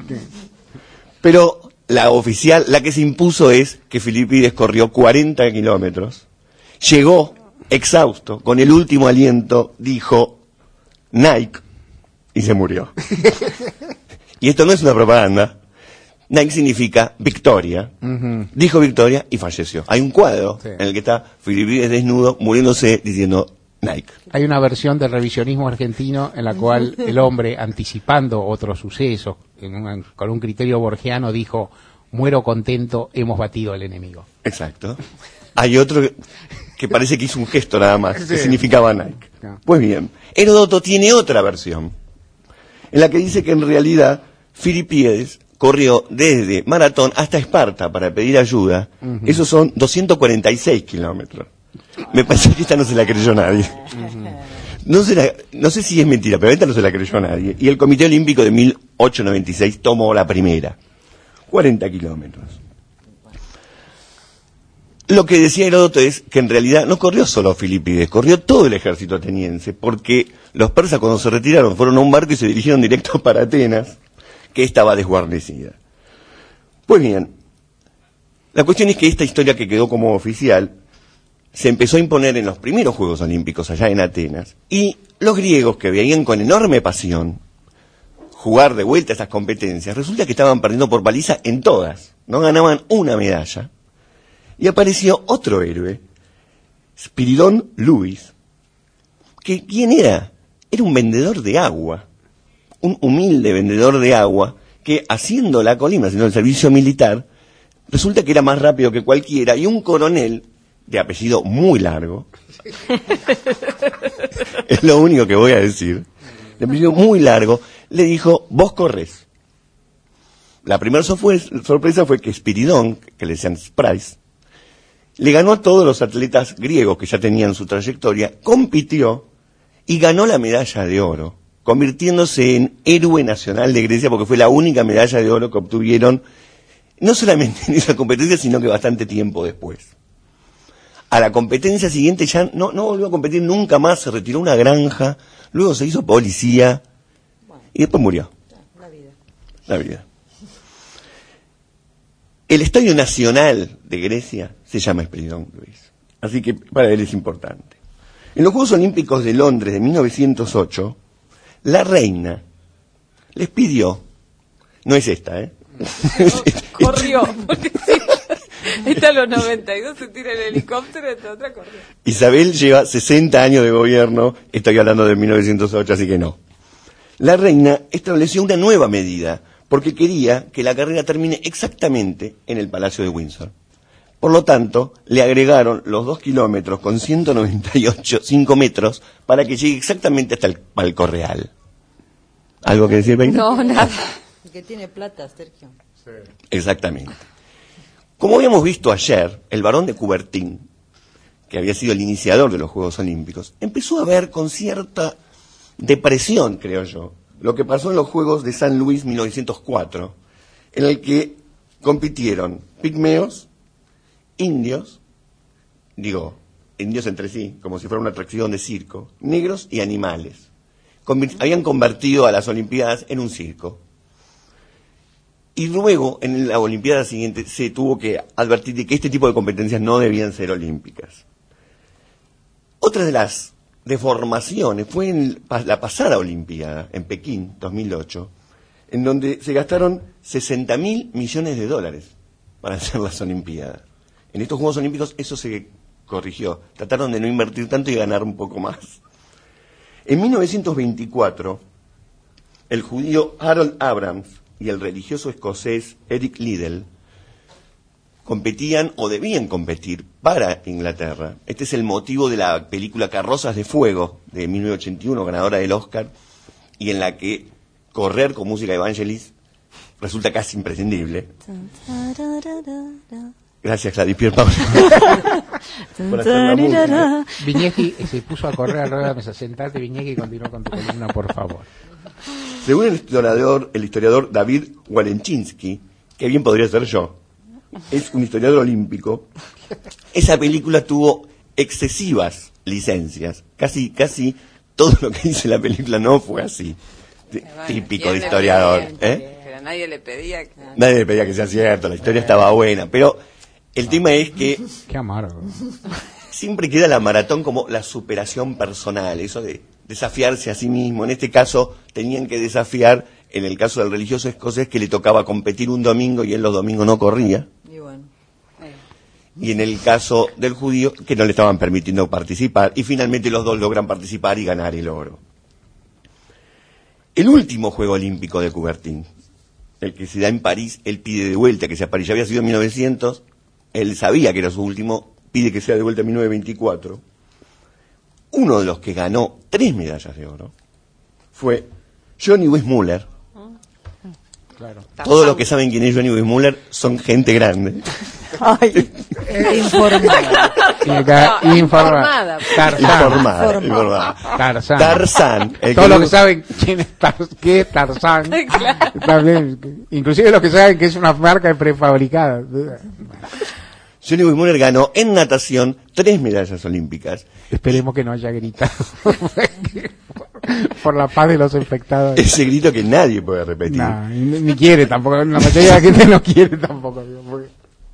Pero la oficial, la que se impuso es que Filipides corrió cuarenta kilómetros, llegó exhausto, con el último aliento, dijo Nike y se murió. Y esto no es una propaganda. Nike significa victoria. Uh-huh. Dijo victoria y falleció. Hay un cuadro Sí. en el que está Filipides desnudo, muriéndose, diciendo Nike. Hay una versión del revisionismo argentino en la cual el hombre, anticipando otros sucesos, en un- con un criterio borgiano, dijo, muero contento, hemos batido al enemigo. Exacto. Hay otro que, que parece que hizo un gesto nada más, que Sí. significaba Nike. No. Pues bien, Heródoto tiene otra versión, en la que dice que en realidad Filipides corrió desde Maratón hasta Esparta para pedir ayuda. Ujú. Esos son doscientos cuarenta y seis kilómetros. Me parece que esta no se la creyó nadie. No, se la- no sé si es mentira, pero esta no se la creyó nadie. Y el Comité Olímpico de mil ochocientos noventa y seis tomó la primera. cuarenta kilómetros. Lo que decía Heródoto es que en realidad no corrió solo Filipides, corrió todo el ejército ateniense, porque los persas cuando se retiraron fueron a un barco y se dirigieron directo para Atenas, que estaba desguarnecida. Pues bien, la cuestión es que esta historia que quedó como oficial se empezó a imponer en los primeros Juegos Olímpicos allá en Atenas, y los griegos, que veían con enorme pasión jugar de vuelta esas competencias, resulta que estaban perdiendo por paliza en todas, no ganaban una medalla. Y apareció otro héroe, Spiridón Luis, que ¿quién era? Era un vendedor de agua, un humilde vendedor de agua, que haciendo la colima, haciendo el servicio militar, resulta que era más rápido que cualquiera, y un coronel de apellido muy largo, es lo único que voy a decir, de apellido muy largo, le dijo, vos corres. La primera sorpre- sorpresa fue que Spiridón, que le decían Price, le ganó a todos los atletas griegos que ya tenían su trayectoria, compitió y ganó la medalla de oro, convirtiéndose en héroe nacional de Grecia, porque fue la única medalla de oro que obtuvieron, no solamente en esa competencia, sino que bastante tiempo después. A la competencia siguiente ya no, no volvió a competir nunca más, se retiró a una granja, luego se hizo policía y después murió. La vida. La vida. El Estadio Nacional de Grecia se llama Spiridón Luis, así que para él es importante. En los Juegos Olímpicos de Londres de mil novecientos ocho, la reina les pidió, no es esta, ¿eh? Corrió, porque si está a los noventa y dos, se tira el helicóptero, esta otra corrió. Isabel lleva sesenta años de gobierno, estoy hablando de mil novecientos ocho, así que no. La reina estableció una nueva medida, porque quería que la carrera termine exactamente en el Palacio de Windsor. Por lo tanto, le agregaron los dos kilómetros con ciento noventa y ocho, cinco metros, para que llegue exactamente hasta el palco real. ¿Algo que decir, Beina? No, nada. Que tiene plata, Sergio. Exactamente. Como habíamos visto ayer, el barón de Coubertin, que había sido el iniciador de los Juegos Olímpicos, empezó a ver con cierta depresión, creo yo, lo que pasó en los Juegos de San Luis mil novecientos cuatro, en el que compitieron pigmeos, indios, digo, indios entre sí, como si fuera una atracción de circo, negros y animales. Convir- habían convertido a las Olimpiadas en un circo. Y luego, en la Olimpiada siguiente, se tuvo que advertir de que este tipo de competencias no debían ser olímpicas. Otra de las deformaciones fue en pa- la pasada Olimpiada, en Pekín, dos mil ocho, en donde se gastaron sesenta mil millones de dólares para hacer las Olimpiadas. En estos Juegos Olímpicos eso se corrigió. Trataron de no invertir tanto y ganar un poco más. En mil novecientos veinticuatro, el judío Harold Abrams y el religioso escocés Eric Liddell competían o debían competir para Inglaterra. Este es el motivo de la película Carrozas de Fuego de mil novecientos ochenta y uno, ganadora del Oscar, y en la que correr con música de Vangelis resulta casi imprescindible. Gracias, Gladys Pierpaoli. por hacer la música. Viñeski se puso a correr alrededor de la mesa. Sentate, Viñeski, y continúa con tu columna, por favor. Según el historiador, el historiador David Walenchinsky, que bien podría ser yo, es un historiador olímpico, esa película tuvo excesivas licencias. Casi, casi todo lo que dice la película no fue así. T- bueno, típico de historiador. ¿eh? Pero nadie le pedía que... Nadie le pedía que sea cierto, la historia estaba buena, pero el tema es que... Qué amargo. Siempre queda la maratón como la superación personal, eso de desafiarse a sí mismo. En este caso tenían que desafiar, en el caso del religioso escocés, que le tocaba competir un domingo y él los domingos no corría. Y bueno, eh. Y en el caso del judío, que no le estaban permitiendo participar, y finalmente los dos logran participar y ganar el oro. El último Juego Olímpico de Coubertin, el que se da en París, él pide de vuelta que sea París. Ya había sido en mil novecientos, él sabía que era su último, pide que sea de vuelta en mil novecientos veinticuatro. Uno de los que ganó tres medallas de oro fue Johnny Weissmuller. Claro. Todos los que saben quién es Johnny Weissmuller son gente grande. Ay, informada. No, informada. Tarzán. Informada, informada. Tarzán. Tarzán. el Todos que los no- que saben quién es Tar- qué es Tarzán. Claro. También, inclusive los que saben que es una marca prefabricada. Johnny Weissmuller ganó en natación tres medallas olímpicas. Esperemos que no haya gritado por la paz de los infectados. Ese grito que nadie puede repetir. No, ni, ni quiere tampoco, la mayoría de la gente no quiere tampoco. Digo, porque-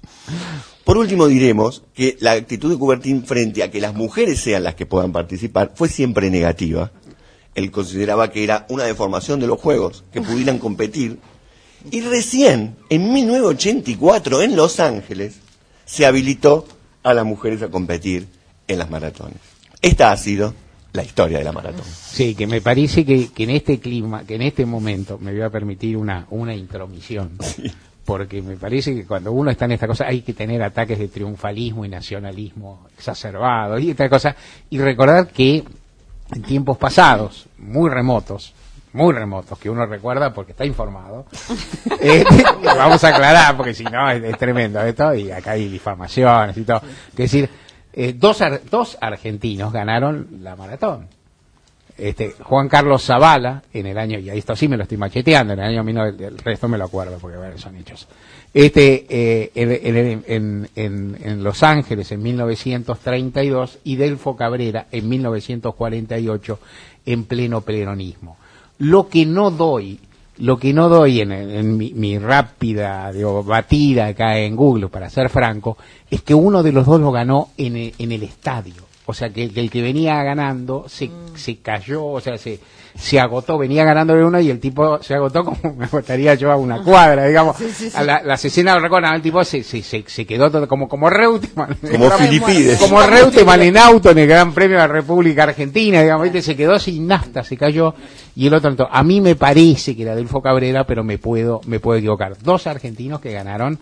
Por último diremos que la actitud de Coubertin frente a que las mujeres sean las que puedan participar fue siempre negativa. Él consideraba que era una deformación de los Juegos, que pudieran competir. Y recién, en mil novecientos ochenta y cuatro, en Los Ángeles, se habilitó a las mujeres a competir en las maratones. Esta ha sido la historia de la maratón. Sí, que me parece que, que en este clima, que en este momento me voy a permitir una, una intromisión. Sí. Porque me parece que cuando uno está en esta cosa hay que tener ataques de triunfalismo y nacionalismo exacerbados y esta cosa, y recordar que en tiempos pasados, muy remotos, muy remotos, que uno recuerda porque está informado, eh, vamos a aclarar porque si no es, es tremendo esto, y acá hay difamaciones y todo, es decir, eh, dos, ar- dos argentinos ganaron la maratón. Este, Juan Carlos Zavala, en el año, y esto sí me lo estoy macheteando, en el año mil novecientos, el resto me lo acuerdo porque bueno, son hechos. Este, eh, en, en, en, en, en Los Ángeles en mil novecientos treinta y dos y Delfo Cabrera en mil novecientos cuarenta y ocho en pleno peronismo. Lo que no doy, lo que no doy en, en mi, mi rápida digo, batida acá en Google, para ser franco, es que uno de los dos lo ganó en el, en el estadio. O sea, que, que el que venía ganando se, mm. se cayó, o sea, se, se agotó, venía ganando de uno y el tipo se agotó como me agotaría yo a una cuadra, digamos. Sí, sí, sí. A la, las escenas lo recuerdan, el tipo se, se, se, se quedó todo como, como Reutemann. Como Filipides. Como Reutemann en auto en el Gran Premio de la República Argentina, digamos, ¿viste? Se quedó sin nafta, se cayó. Y el otro, entonces, a mí me parece que era Delfo Cabrera, pero me puedo, me puedo equivocar. Dos argentinos que ganaron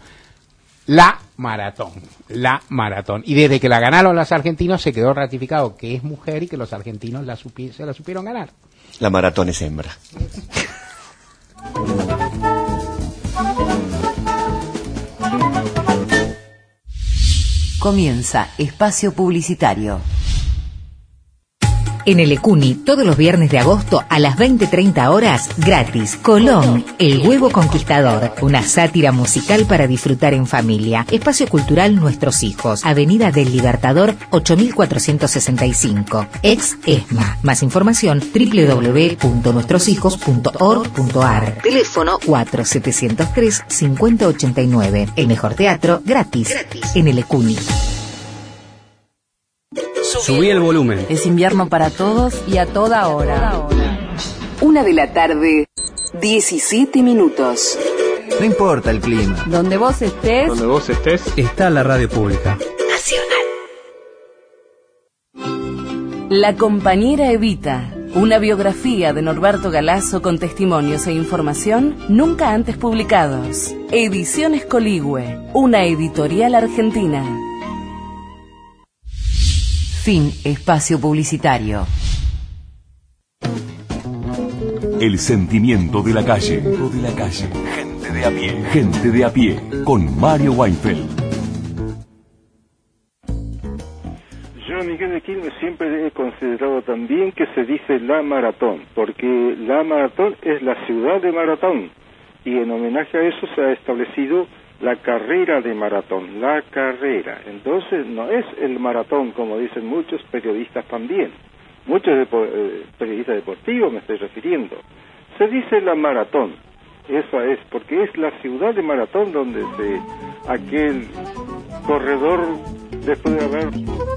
la maratón, la maratón. Y desde que la ganaron los argentinos se quedó ratificado que es mujer y que los argentinos la supi- se la supieron ganar. La maratón es hembra. Comienza Espacio Publicitario. En el Ecuni, todos los viernes de agosto a las veinte treinta horas, gratis. Colón, el huevo conquistador. Una sátira musical para disfrutar en familia. Espacio Cultural Nuestros Hijos. Avenida del Libertador, ocho mil cuatrocientos sesenta y cinco. Ex ESMA. Más información, doble u doble u doble u punto nuestros hijos punto org punto a r. Teléfono cuatro siete cero tres cinco cero ocho nueve. El mejor teatro, gratis. gratis. En el Ecuni. Subí el volumen. Es invierno para todos y a toda hora. Una de la tarde, diecisiete minutos. No importa el clima. Donde vos estés, Donde vos estés, está la radio pública. La compañera Evita. Una biografía de Norberto Galazo con testimonios e información nunca antes publicados. Ediciones Coligüe, una editorial argentina. Fin espacio publicitario. El sentimiento de la calle. De la calle. Gente de a pie. Gente de a pie. Con Mario Weinfeld. Yo, Miguel de Quilmes, siempre he considerado también que se dice la maratón, porque la maratón es la ciudad de maratón, y en homenaje a eso se ha establecido la carrera de maratón, la carrera. Entonces no es el maratón, como dicen muchos periodistas también, muchos depo- eh, periodistas deportivos me estoy refiriendo. Se dice la maratón, eso es, porque es la ciudad de maratón donde se, aquel corredor, después de haber...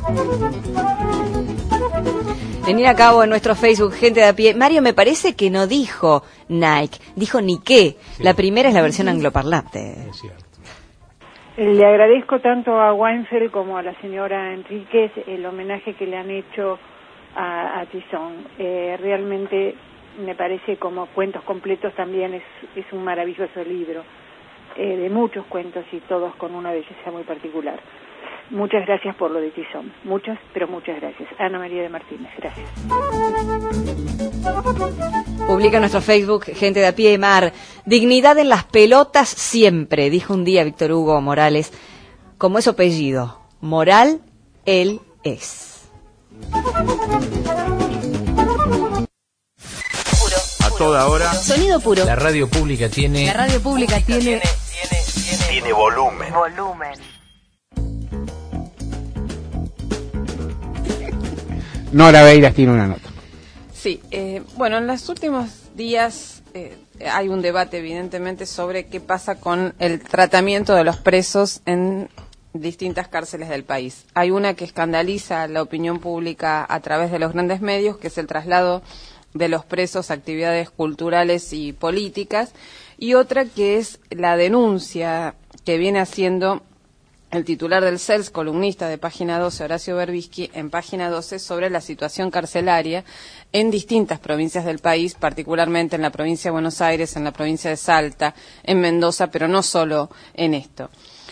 Venir a cabo en nuestro Facebook, gente de a pie. Mario, me parece que no dijo Nike, dijo Nike. Sí. La primera es la versión angloparlante. Es cierto. Le agradezco tanto a Weinfeld como a la señora Enríquez el homenaje que le han hecho a, a Tizón. Eh, realmente me parece como cuentos completos también es, es un maravilloso libro, eh, de muchos cuentos y todos con una belleza muy particular. Muchas gracias por lo de Tizón. Muchas, pero muchas gracias. Ana María de Martínez, gracias. Publica en nuestro Facebook, gente de a pie, Mar. Dignidad en las pelotas siempre, dijo un día Víctor Hugo Morales. Como es su apellido, Moral, él es. A toda hora. Sonido puro. La radio pública tiene... La radio pública tiene... Tiene, tiene, tiene volumen. Volumen. Nora Beiras tiene una nota. Sí, eh, bueno, en los últimos días eh, hay un debate evidentemente sobre qué pasa con el tratamiento de los presos en distintas cárceles del país. Hay una que escandaliza a la opinión pública a través de los grandes medios, que es el traslado de los presos a actividades culturales y políticas, y otra que es la denuncia que viene haciendo el titular del C E L S, columnista de Página doce, Horacio Berbisky, en Página doce, sobre la situación carcelaria en distintas provincias del país, particularmente en la provincia de Buenos Aires, en la provincia de Salta, en Mendoza, pero no solo en esto.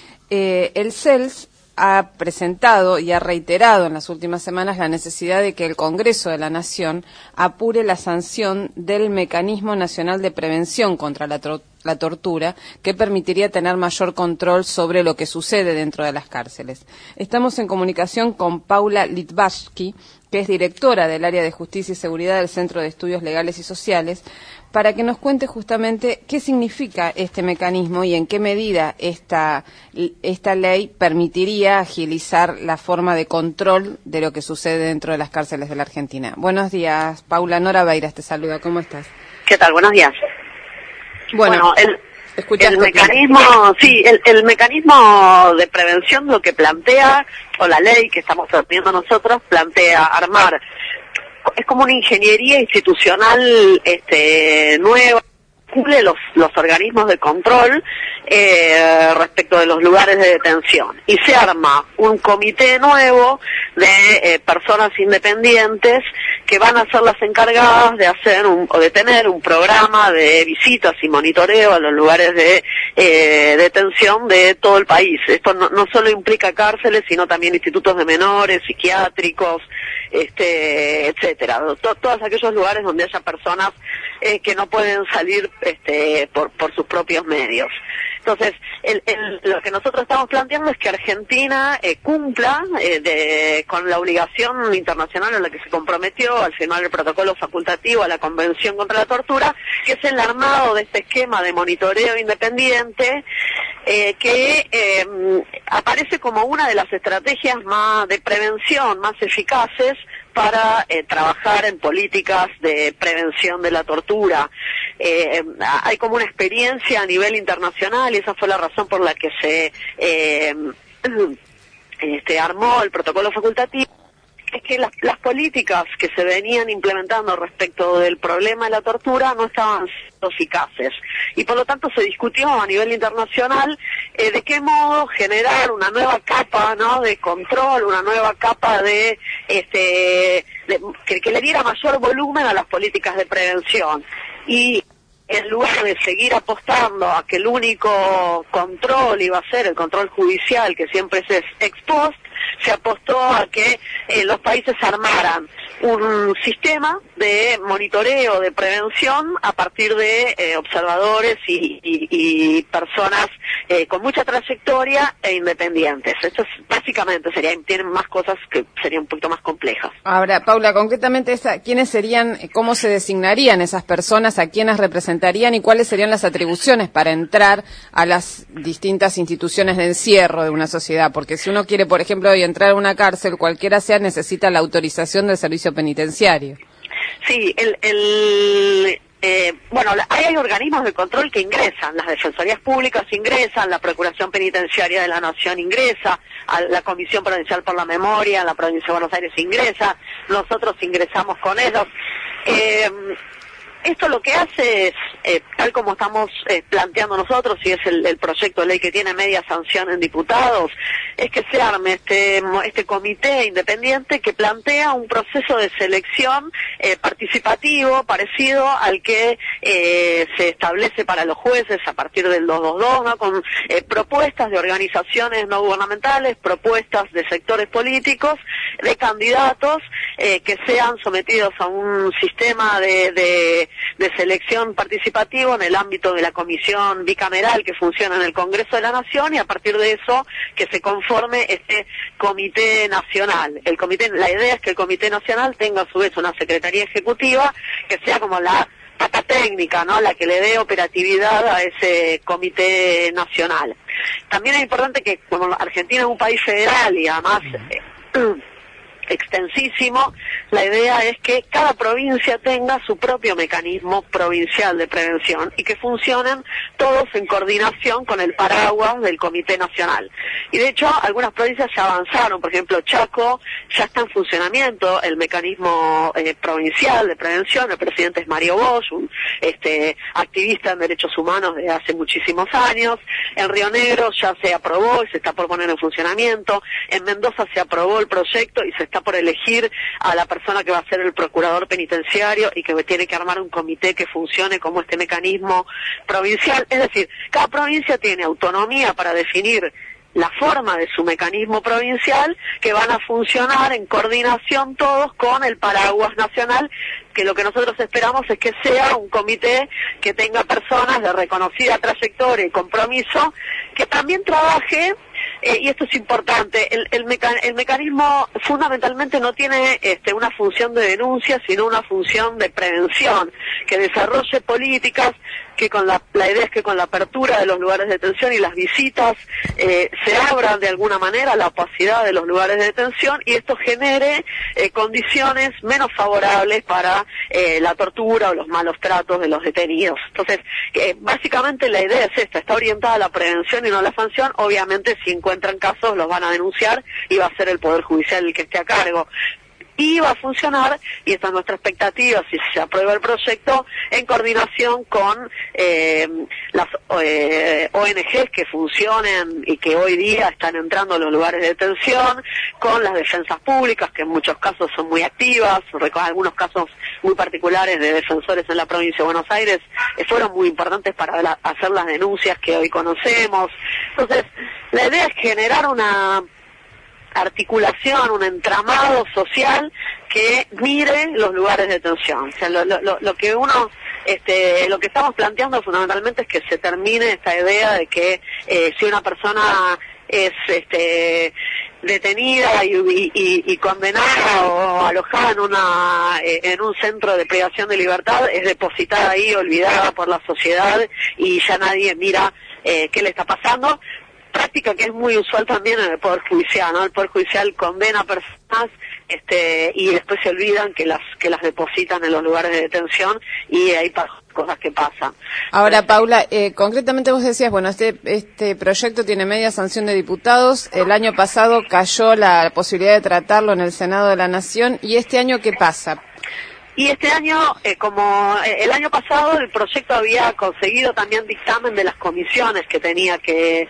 Eh, el C E L S ha presentado y ha reiterado en las últimas semanas la necesidad de que el Congreso de la Nación apure la sanción del Mecanismo Nacional de Prevención contra la, la Tortura, que permitiría tener mayor control sobre lo que sucede dentro de las cárceles. Estamos en comunicación con Paula Litvashki, que es directora del Área de Justicia y Seguridad del Centro de Estudios Legales y Sociales, para que nos cuente justamente qué significa este mecanismo y en qué medida esta, esta ley permitiría agilizar la forma de control de lo que sucede dentro de las cárceles de la Argentina. Buenos días, Paula. Nora Beiras te saluda. ¿Cómo estás? ¿Qué tal? Buenos días. Bueno, bueno el, escuchas el mecanismo, sí, el, el mecanismo de prevención lo que plantea, o la ley que estamos tratando nosotros, plantea armar, es como una ingeniería institucional este, nueva, cumple los, los organismos de control eh, respecto de los lugares de detención. Y se arma un comité nuevo de eh, personas independientes que van a ser las encargadas de hacer un, o de tener un programa de visitas y monitoreo a los lugares de eh, detención de todo el país. Esto no, no solo implica cárceles, sino también institutos de menores, psiquiátricos, este, etcétera. To, todos aquellos lugares donde haya personas eh, que no pueden salir este, por, por sus propios medios. Entonces, el, el, lo que nosotros estamos planteando es que Argentina eh, cumpla eh, de, con la obligación internacional a la que se comprometió al firmar el protocolo facultativo a la Convención contra la Tortura, que es el armado de este esquema de monitoreo independiente eh, que eh, aparece como una de las estrategias más de prevención más eficaces para eh, trabajar en políticas de prevención de la tortura. Eh, hay como una experiencia a nivel internacional y esa fue la razón por la que se eh, este, armó el protocolo facultativo, es que las, las políticas que se venían implementando respecto del problema de la tortura no estaban siendo eficaces. Y por lo tanto se discutió a nivel internacional eh, de qué modo generar una nueva capa, ¿no?, de control, una nueva capa de, este, de que, que le diera mayor volumen a las políticas de prevención. Y en lugar de seguir apostando a que el único control iba a ser el control judicial, que siempre es ex post, se apostó a que eh, los países armaran un sistema de monitoreo, de prevención, a partir de eh, observadores y, y, y personas eh, con mucha trayectoria e independientes. Esto es, básicamente sería, tienen más cosas que serían un poquito más complejas. Ahora, Paula, concretamente, esa, ¿quiénes serían, cómo se designarían esas personas, a quiénes representarían y cuáles serían las atribuciones para entrar a las distintas instituciones de encierro de una sociedad? Porque si uno quiere, por ejemplo, hoy entrar a una cárcel, cualquiera sea, necesita la autorización del servicio penitenciario. Sí, el... el Eh, bueno, hay, hay organismos de control que ingresan, las defensorías públicas ingresan, la Procuración Penitenciaria de la Nación ingresa, a la Comisión Provincial por la Memoria en la Provincia de Buenos Aires ingresa, nosotros ingresamos con ellos. Eh, Esto lo que hace es, eh, tal como estamos eh, planteando nosotros, y es el, el proyecto de ley que tiene media sanción en diputados, es que se arme este, este comité independiente que plantea un proceso de selección eh, participativo parecido al que eh, se establece para los jueces a partir del doscientos veintidós, ¿no?, con eh, propuestas de organizaciones no gubernamentales, propuestas de sectores políticos, de candidatos eh, que sean sometidos a un sistema de, de de selección participativo en el ámbito de la comisión bicameral que funciona en el Congreso de la Nación, y a partir de eso que se conforme este comité nacional. El comité, la idea es que el comité nacional tenga a su vez una secretaría ejecutiva que sea como la pata técnica, ¿no?, la que le dé operatividad a ese comité nacional. También es importante que, como Argentina es un país federal y además eh, extensísimo, la idea es que cada provincia tenga su propio mecanismo provincial de prevención y que funcionen todos en coordinación con el paraguas del Comité Nacional. Y de hecho, algunas provincias ya avanzaron, por ejemplo, Chaco ya está en funcionamiento el mecanismo eh, provincial de prevención. El presidente es Mario Bosch, un este, activista en derechos humanos de hace muchísimos años. En Río Negro ya se aprobó y se está por poner en funcionamiento. En Mendoza se aprobó el proyecto y se está por elegir a la persona que va a ser el procurador penitenciario y que tiene que armar un comité que funcione como este mecanismo provincial. Es decir, cada provincia tiene autonomía para definir la forma de su mecanismo provincial, que van a funcionar en coordinación todos con el paraguas nacional, que lo que nosotros esperamos es que sea un comité que tenga personas de reconocida trayectoria y compromiso, que también trabaje, eh, y esto es importante, el, el, meca el mecanismo fundamentalmente no tiene este, una función de denuncia, sino una función de prevención, que desarrolle políticas, que con la, la idea es que con la apertura de los lugares de detención y las visitas eh, se abran de alguna manera la opacidad de los lugares de detención, y esto genere eh, condiciones menos favorables para eh, la tortura o los malos tratos de los detenidos. Entonces, eh, básicamente la idea es esta, está orientada a la prevención y no a la sanción. Obviamente, si encuentran casos, los van a denunciar y va a ser el Poder Judicial el que esté a cargo. Y va a funcionar, y esta es nuestra expectativa si se aprueba el proyecto, en coordinación con eh, las eh, O N Ges que funcionen y que hoy día están entrando a los lugares de detención, con las defensas públicas, que en muchos casos son muy activas, algunos casos muy particulares de defensores en la provincia de Buenos Aires eh, fueron muy importantes para la, hacer las denuncias que hoy conocemos. Entonces, la idea es generar una articulación, un entramado social que mire los lugares de detención. O sea, lo, lo, lo que uno, este, lo que estamos planteando fundamentalmente es que se termine esta idea de que eh, si una persona es este detenida y, y, y condenada o alojada en una en un centro de privación de libertad, es depositada ahí, olvidada por la sociedad, y ya nadie mira eh, qué le está pasando. Práctica que es muy usual también en el Poder Judicial, ¿no? El Poder Judicial condena a personas este, y después se olvidan que las que las depositan en los lugares de detención y hay cosas que pasan. Ahora, Paula, eh, concretamente vos decías, bueno, este este proyecto tiene media sanción de diputados, el año pasado cayó la posibilidad de tratarlo en el Senado de la Nación, ¿y este año qué pasa? Y este año, eh, como eh, el año pasado, el proyecto había conseguido también dictamen de las comisiones que tenía que,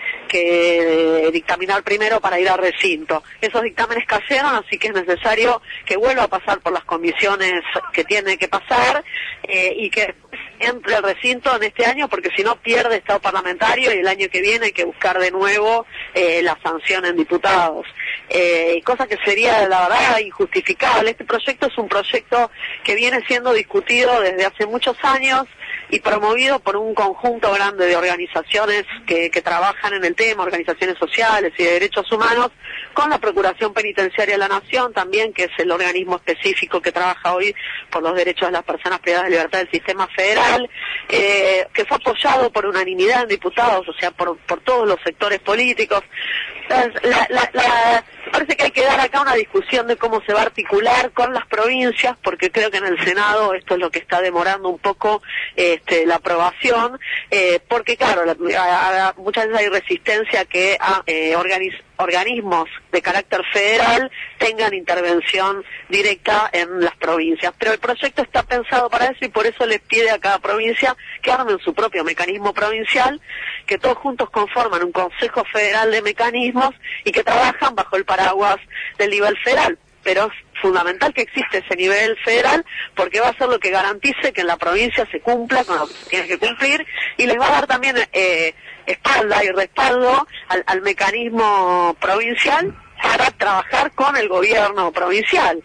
que dictaminar primero para ir al recinto. Esos dictámenes cayeron, así que es necesario que vuelva a pasar por las comisiones que tiene que pasar eh, y que entre el recinto en este año, porque si no pierde estado parlamentario y el año que viene hay que buscar de nuevo eh, la sanción en diputados. Eh, cosa que sería, la verdad, injustificable. Este proyecto es un proyecto que viene siendo discutido desde hace muchos años y promovido por un conjunto grande de organizaciones que, que trabajan en el tema, organizaciones sociales y de derechos humanos, con la Procuración Penitenciaria de la Nación también, que es el organismo específico que trabaja hoy por los derechos de las personas privadas de libertad del sistema federal, eh, que fue apoyado por unanimidad en diputados, o sea, por, por todos los sectores políticos. La, la, la, parece que hay que dar acá una discusión de cómo se va a articular con las provincias, porque creo que en el Senado esto es lo que está demorando un poco este, la aprobación, eh, porque claro, la, a, a, muchas veces hay resistencia a que a, eh, organiz, organismos de carácter federal tengan intervención directa en las provincias, pero el proyecto está pensado para eso y por eso les pide a cada provincia que armen su propio mecanismo provincial, que todos juntos conforman un Consejo Federal de Mecanismos y que trabajan bajo el paraguas del nivel federal. Pero es fundamental que existe ese nivel federal porque va a ser lo que garantice que en la provincia se cumpla con lo que se tiene que cumplir y les va a dar también eh, espalda y respaldo al, al mecanismo provincial para trabajar con el gobierno provincial.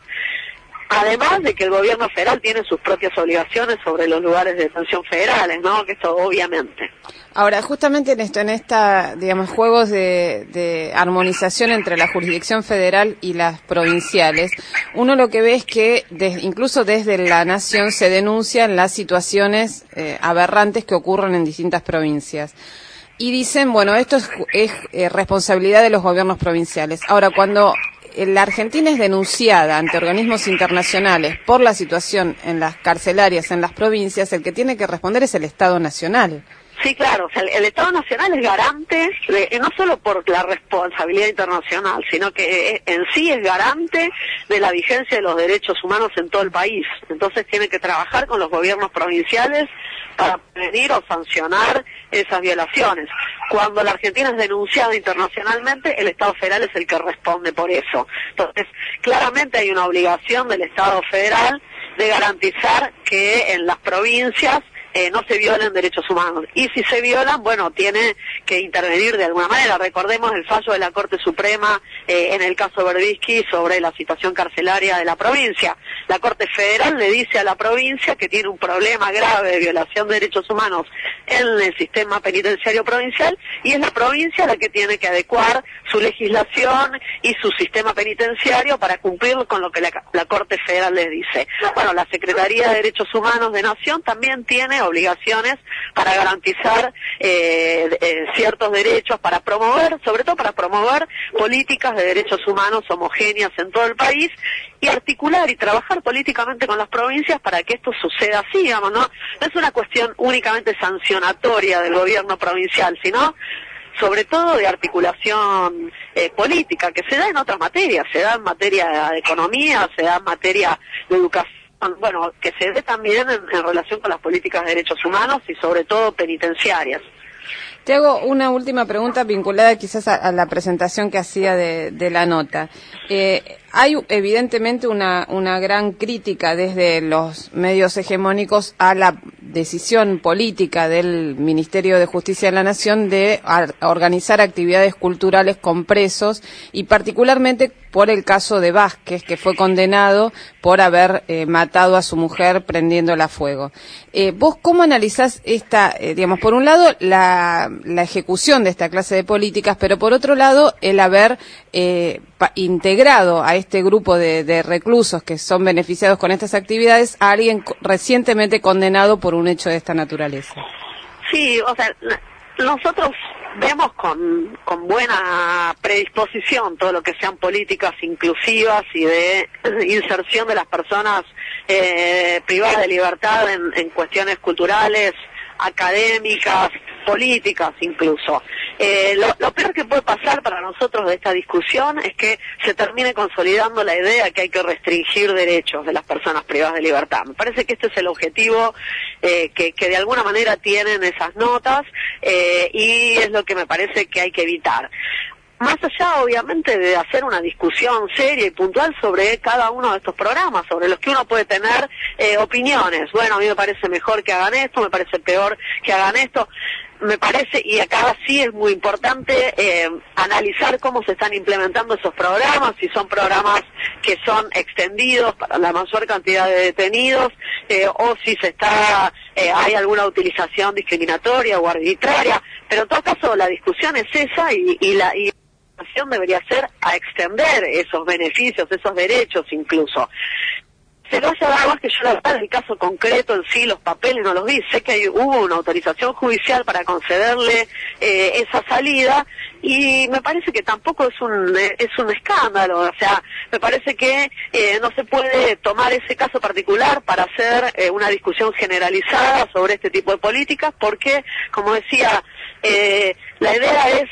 Además de que el gobierno federal tiene sus propias obligaciones sobre los lugares de detención federales, ¿no? Que esto obviamente. Ahora, justamente en esto, en esta, digamos, juegos de, de armonización entre la jurisdicción federal y las provinciales, uno lo que ve es que des, incluso desde la Nación se denuncian las situaciones eh, aberrantes que ocurren en distintas provincias. Y dicen, bueno, esto es, es eh, responsabilidad de los gobiernos provinciales. Ahora, cuando la Argentina es denunciada ante organismos internacionales por la situación en las carcelarias en las provincias, el que tiene que responder es el Estado Nacional. Sí, claro, o sea, el, el Estado Nacional es garante, de, no solo por la responsabilidad internacional, sino que eh, en sí es garante de la vigencia de los derechos humanos en todo el país. Entonces tiene que trabajar con los gobiernos provinciales para prevenir o sancionar esas violaciones. Cuando la Argentina es denunciada internacionalmente, el Estado federal es el que responde por eso. Entonces, claramente hay una obligación del Estado federal de garantizar que en las provincias Eh, no se violen derechos humanos. Y si se violan, bueno, tiene que intervenir de alguna manera. Recordemos el fallo de la Corte Suprema eh, en el caso Berbisky sobre la situación carcelaria de la provincia. La Corte Federal le dice a la provincia que tiene un problema grave de violación de derechos humanos en el sistema penitenciario provincial y es la provincia la que tiene que adecuar su legislación y su sistema penitenciario para cumplir con lo que la, la Corte Federal les dice. Bueno, la Secretaría de Derechos Humanos de Nación también tiene obligaciones para garantizar eh, eh, ciertos derechos, para promover, sobre todo para promover políticas de derechos humanos homogéneas en todo el país y articular y trabajar políticamente con las provincias para que esto suceda así, digamos, ¿no? No es una cuestión únicamente sancionatoria del gobierno provincial, sino sobre todo de articulación eh, política, que se da en otras materias, se da en materia de economía, se da en materia de educación, bueno, que se dé también en, en relación con las políticas de derechos humanos y sobre todo penitenciarias. Te hago una última pregunta vinculada quizás a, a la presentación que hacía de, de la nota. Eh, hay evidentemente una, una gran crítica desde los medios hegemónicos a la decisión política del Ministerio de Justicia de la Nación de a, a organizar actividades culturales con presos y particularmente por el caso de Vázquez, que fue condenado por haber eh, matado a su mujer prendiéndola a fuego. Eh, ¿Vos cómo analizás esta, eh, digamos, por un lado, la, la ejecución de esta clase de políticas, pero por otro lado, el haber eh, pa, integrado a este grupo de, de reclusos que son beneficiados con estas actividades a alguien recientemente condenado por un hecho de esta naturaleza? Sí, o sea, nosotros vemos con, con buena predisposición todo lo que sean políticas inclusivas y de inserción de las personas eh, privadas de libertad en, en cuestiones culturales, académicas, políticas incluso. Eh, lo, lo peor que puede pasar para nosotros de esta discusión es que se termine consolidando la idea que hay que restringir derechos de las personas privadas de libertad. Me parece que este es el objetivo eh, que, que de alguna manera tienen esas notas eh, y es lo que me parece que hay que evitar. Más allá, obviamente, de hacer una discusión seria y puntual sobre cada uno de estos programas, sobre los que uno puede tener eh, opiniones. Bueno, a mí me parece mejor que hagan esto, me parece peor que hagan esto. Me parece, y acá sí es muy importante, eh, analizar cómo se están implementando esos programas, si son programas que son extendidos para la mayor cantidad de detenidos, eh, o si se está, eh, hay alguna utilización discriminatoria o arbitraria. Pero en todo caso, la discusión es esa y, y la... Y debería ser a extender esos beneficios, esos derechos incluso. Se lo haya dado más que yo la verdad, en el caso concreto en sí, los papeles no los vi. Sé que hay, hubo una autorización judicial para concederle eh, esa salida y me parece que tampoco es un es un escándalo. O sea, me parece que eh, no se puede tomar ese caso particular para hacer eh, una discusión generalizada sobre este tipo de políticas porque, como decía, eh, la idea es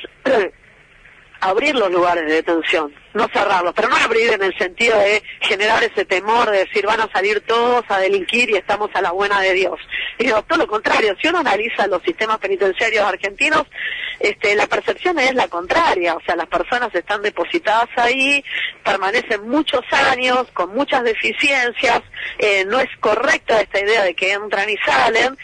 abrir los lugares de detención, no cerrarlos, pero no abrir en el sentido de generar ese temor de decir van a salir todos a delinquir y estamos a la buena de Dios. Y digo, todo lo contrario, si uno analiza los sistemas penitenciarios argentinos, este, la percepción es la contraria, o sea, las personas están depositadas ahí, permanecen muchos años, con muchas deficiencias, eh, no es correcta esta idea de que entran y salen,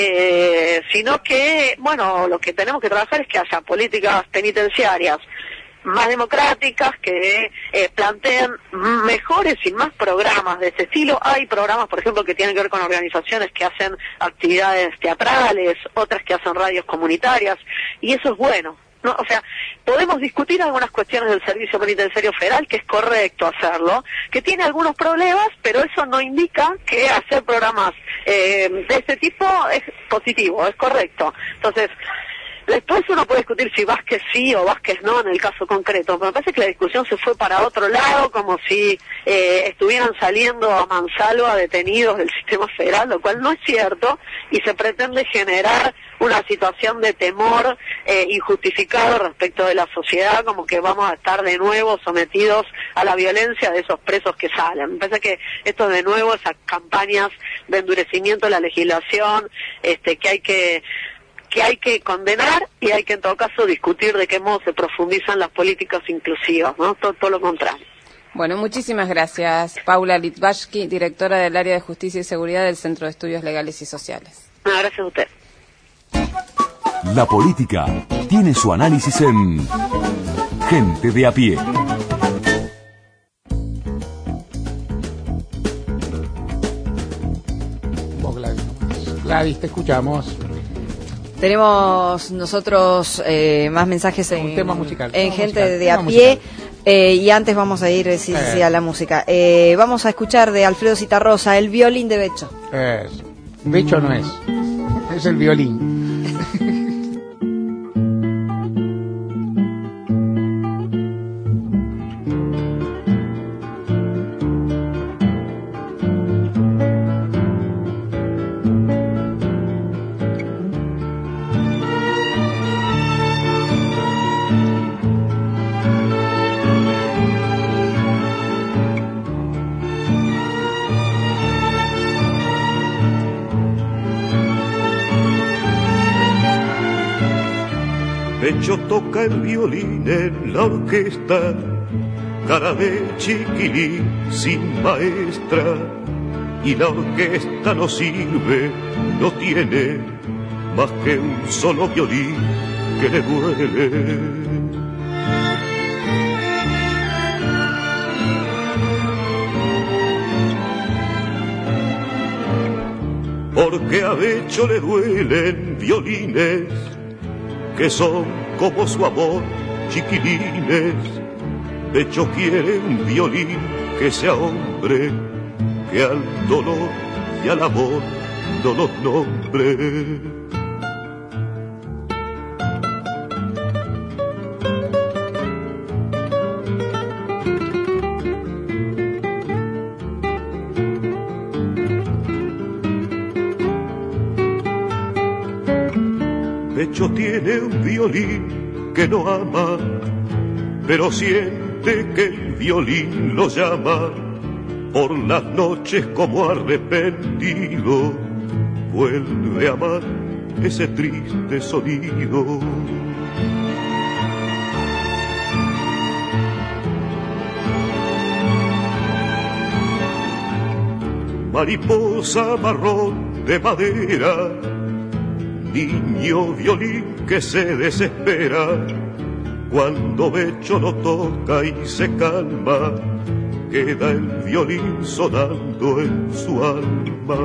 eh, sino que, bueno, lo que tenemos que trabajar es que haya políticas penitenciarias más democráticas, que eh, planteen mejores y más programas de este estilo. Hay programas, por ejemplo, que tienen que ver con organizaciones que hacen actividades teatrales, otras que hacen radios comunitarias, y eso es bueno, ¿no? O sea, podemos discutir algunas cuestiones del Servicio Penitenciario Federal, que es correcto hacerlo, que tiene algunos problemas, pero eso no indica que hacer programas eh, de este tipo es positivo, es correcto. Entonces, después uno puede discutir si Vázquez sí o Vázquez no en el caso concreto, pero me parece que la discusión se fue para otro lado, como si eh, estuvieran saliendo a mansalva detenidos del sistema federal, lo cual no es cierto, y se pretende generar una situación de temor eh, injustificado respecto de la sociedad, como que vamos a estar de nuevo sometidos a la violencia de esos presos que salen. Me parece que esto de nuevo, esas campañas de endurecimiento de la legislación, este, que hay que que hay que condenar y hay que en todo caso discutir de qué modo se profundizan las políticas inclusivas, ¿no? Todo, todo lo contrario. Bueno, muchísimas gracias, Paula Litvashki, directora del Área de Justicia y Seguridad del Centro de Estudios Legales y Sociales. No, gracias a usted. La política tiene su análisis en Gente de a pie. Gladys, te escuchamos. Tenemos nosotros eh, más mensajes en, un tema musical, en tema Gente musical, de a pie eh, y antes vamos a ir sí, sí, a la música. Eh, vamos a escuchar de Alfredo Citarrosa El violín de Becho. Es. Becho no es, es el violín. Becho toca el violín en la orquesta, cara de chiquilín sin maestra, y la orquesta no sirve, no tiene más que un solo violín que le duele. Porque a Becho le duelen violines que son como su amor, chiquilines. Becho quiere un violín que sea hombre, que al dolor y al amor no los nombre. Becho tiene un violín que no ama, pero siente que el violín lo llama. Por las noches como arrepentido, vuelve a amar ese triste sonido. Mariposa marrón de madera, niño violín que se desespera, cuando Becho lo toca y se calma, queda el violín sonando en su alma.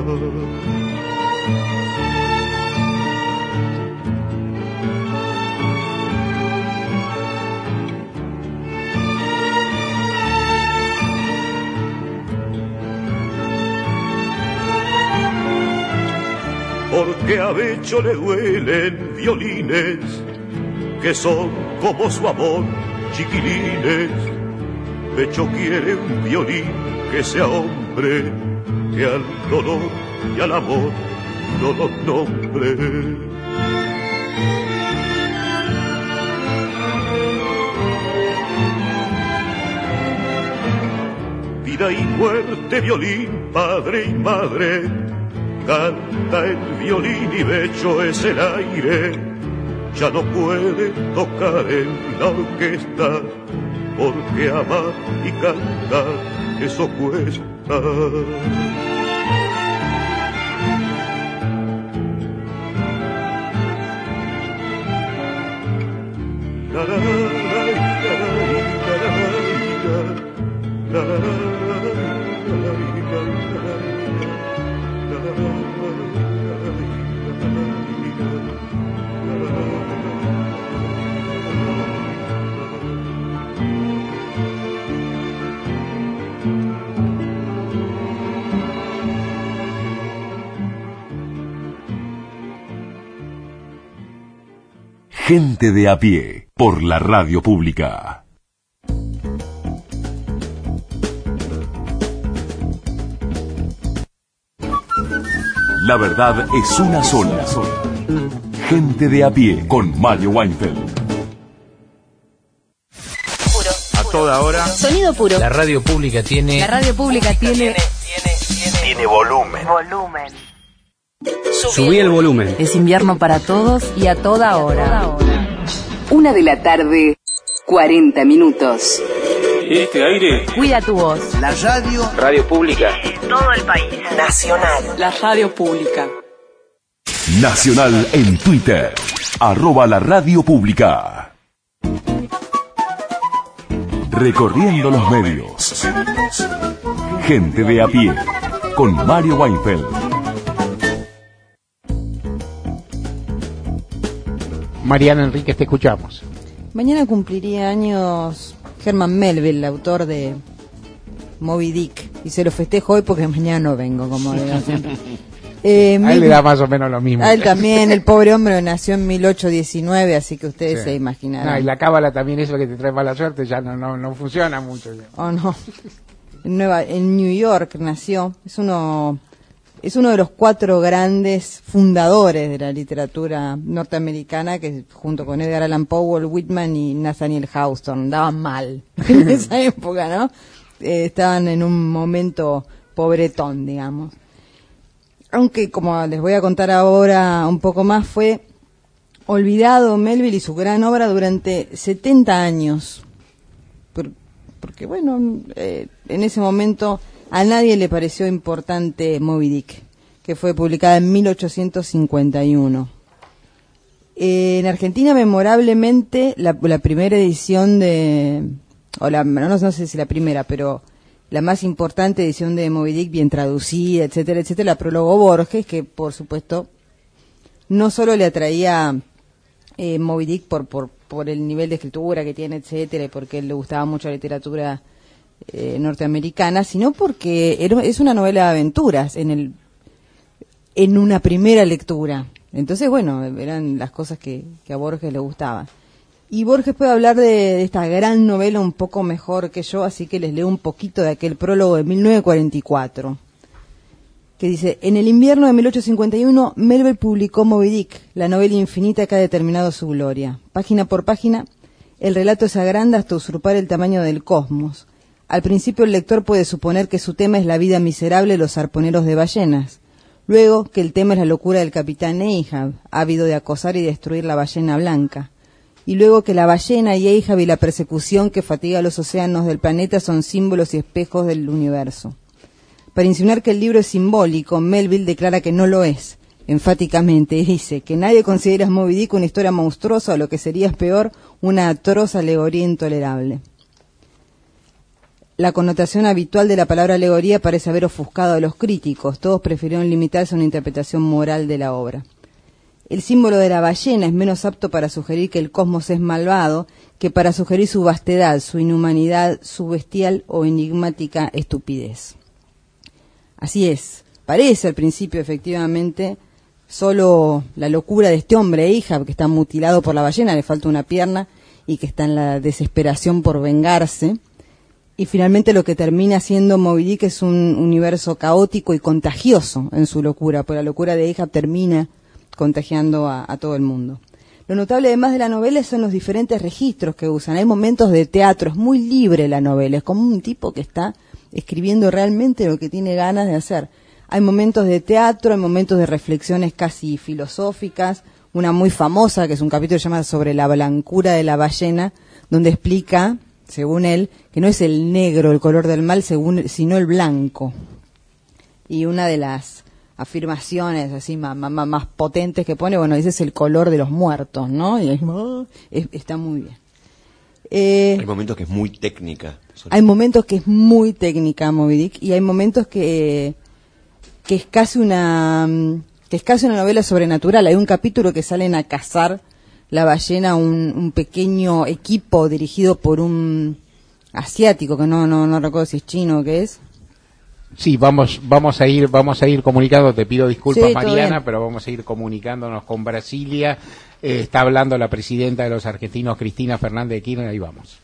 Porque a Becho le duelen violines que son como su amor, chiquilines. Becho quiere un violín que sea hombre, que al dolor y al amor no los nombre. Vida y muerte, violín, padre y madre, canta el violín y Becho es el aire. Ya no puede tocar en la orquesta, porque amar y cantar eso cuesta. La, la, la, la, la, la, la, la. Gente de a pie, por la radio pública. La verdad es una sola. Gente de a pie, con Mario Weinfeld. A toda hora. Sonido puro. La radio pública tiene... La radio pública tiene... Tiene volumen. Volumen. Subí el volumen. Es invierno para todos y a toda hora. Una de la tarde, cuarenta minutos. Este aire. Cuida tu voz. La radio. Radio pública. Todo el país. Nacional. La radio pública. Nacional en Twitter. Arroba la radio pública. Recorriendo los medios. Gente de a pie. Con Mario Weinfeld. Mariana Enríquez, te escuchamos. Mañana cumpliría años Herman Melville, el autor de Moby Dick, y se lo festejo hoy porque mañana no vengo, como digo siempre. Eh, a él le da más o menos lo mismo. A él también, el pobre hombre nació en mil ochocientos diecinueve, así que ustedes sí. se imaginarán. No, y la cábala también, eso que te trae mala suerte, ya no no, no funciona mucho. Oh, no. En, Nueva, en New York nació, es uno... Es uno de los cuatro grandes fundadores de la literatura norteamericana, que junto con Edgar Allan Poe, Walt Whitman y Nathaniel Hawthorne daban mal en esa época, ¿no? Eh, estaban en un momento pobretón, digamos. Aunque, como les voy a contar ahora un poco más, fue olvidado Melville y su gran obra durante setenta años. Por, porque, bueno, eh, en ese momento... A nadie le pareció importante Moby Dick, que fue publicada en mil ochocientos cincuenta y uno. Eh, en Argentina, memorablemente, la, la primera edición de... o la, no, no sé si la primera, pero la más importante edición de Moby Dick, bien traducida, etcétera, etcétera, la prologó Borges, que, por supuesto, no solo le atraía eh, Moby Dick por, por, por el nivel de escritura que tiene, etcétera, y porque él le gustaba mucho la literatura Eh, norteamericana, sino porque era, es una novela de aventuras en el en una primera lectura. Entonces, bueno, eran las cosas que, que a Borges le gustaba. Y Borges puede hablar de, de esta gran novela un poco mejor que yo, así que les leo un poquito de aquel prólogo de mil novecientos cuarenta y cuatro, que dice: en el invierno de mil ochocientos cincuenta y uno, Melville publicó Moby Dick, la novela infinita que ha determinado su gloria. Página por página, el relato se agranda hasta usurpar el tamaño del cosmos. Al principio el lector puede suponer que su tema es la vida miserable de los arponeros de ballenas. Luego, que el tema es la locura del capitán Ahab, ávido de acosar y destruir la ballena blanca. Y luego que la ballena y Ahab y la persecución que fatiga a los océanos del planeta son símbolos y espejos del universo. Para insinuar que el libro es simbólico, Melville declara que no lo es, enfáticamente, y dice que nadie considera Moby Dick una historia monstruosa o lo que sería peor, una atroz alegoría intolerable. La connotación habitual de la palabra alegoría parece haber ofuscado a los críticos, todos prefirieron limitarse a una interpretación moral de la obra. El símbolo de la ballena es menos apto para sugerir que el cosmos es malvado que para sugerir su vastedad, su inhumanidad, su bestial o enigmática estupidez. Así es, parece al principio efectivamente solo la locura de este hombre, Ahab, que está mutilado por la ballena, le falta una pierna y que está en la desesperación por vengarse. Y finalmente lo que termina siendo Moby Dick es un universo caótico y contagioso en su locura, porque la locura de Ahab termina contagiando a, a todo el mundo. Lo notable además de la novela son los diferentes registros que usan. Hay momentos de teatro, es muy libre la novela, es como un tipo que está escribiendo realmente lo que tiene ganas de hacer. Hay momentos de teatro, hay momentos de reflexiones casi filosóficas, una muy famosa que es un capítulo que se llama Sobre la blancura de la ballena, donde explica, según él, que no es el negro el color del mal, según, sino el blanco. Y una de las afirmaciones así más, más, más potentes que pone, bueno, ese es el color de los muertos, ¿no? Y es, oh, es, está muy bien. Eh, hay momentos que es muy técnica. Hay momentos que es muy técnica Moby Dick y hay momentos que que es casi una que es casi una novela sobrenatural. Hay un capítulo que salen a cazar la ballena un, un pequeño equipo dirigido por un asiático que no no no recuerdo si es chino o qué es. Sí, vamos vamos a ir vamos a ir comunicando, te pido disculpas sí, Mariana, pero vamos a ir comunicándonos con Brasilia. Eh, está hablando la presidenta de los argentinos, Cristina Fernández de Kirchner, ahí vamos.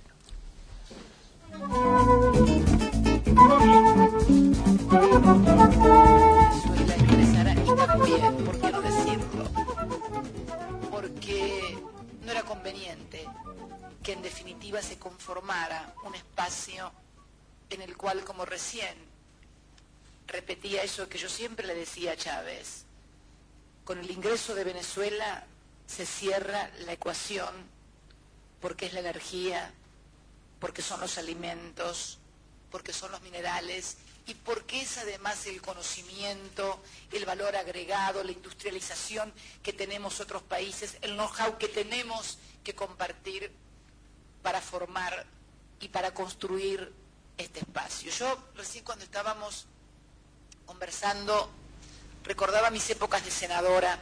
Venezuela ingresara y también, ¿por qué no decirlo? Porque no era conveniente que en definitiva se conformara un espacio en el cual, como recién repetía eso que yo siempre le decía a Chávez, con el ingreso de Venezuela se cierra la ecuación porque es la energía, porque son los alimentos, porque son los minerales y porque es además el conocimiento, el valor agregado, la industrialización que tenemos otros países, el know-how que tenemos que compartir para formar y para construir este espacio. Yo recién cuando estábamos conversando recordaba mis épocas de senadora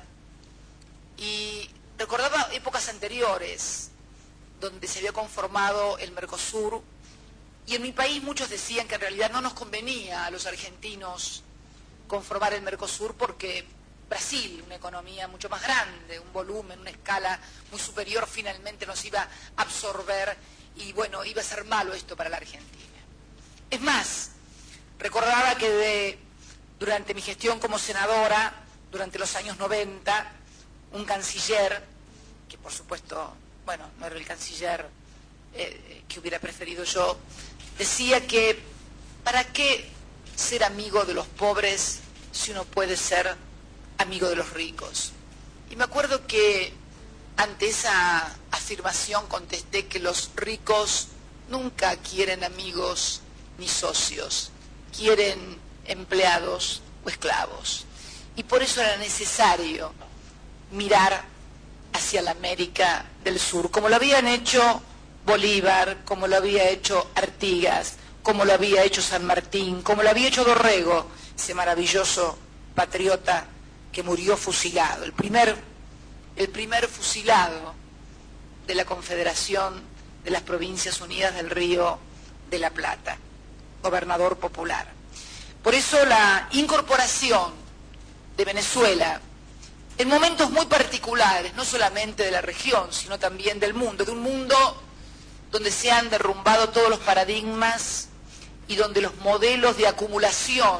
y recordaba épocas anteriores donde se había conformado el Mercosur y en mi país muchos decían que en realidad no nos convenía a los argentinos conformar el Mercosur porque Brasil, una economía mucho más grande, un volumen, una escala muy superior, finalmente nos iba a absorber y bueno, iba a ser malo esto para la Argentina. Es más, recordaba que de, durante mi gestión como senadora, durante los años noventa, un canciller, que por supuesto, bueno, no era el canciller eh, que hubiera preferido yo, decía que ¿para qué ser amigo de los pobres si uno puede ser amigo de los ricos? Y me acuerdo que ante esa afirmación contesté que los ricos nunca quieren amigos ni socios, quieren empleados o esclavos. Y por eso era necesario mirar hacia la América del Sur, como lo habían hecho Bolívar, como lo había hecho Artigas, como lo había hecho San Martín, como lo había hecho Dorrego, ese maravilloso patriota que murió fusilado, el primer, el primer fusilado de la Confederación de las Provincias Unidas del Río de la Plata, gobernador popular. Por eso la incorporación de Venezuela en momentos muy particulares, no solamente de la región, sino también del mundo, de un mundo donde se han derrumbado todos los paradigmas y donde los modelos de acumulación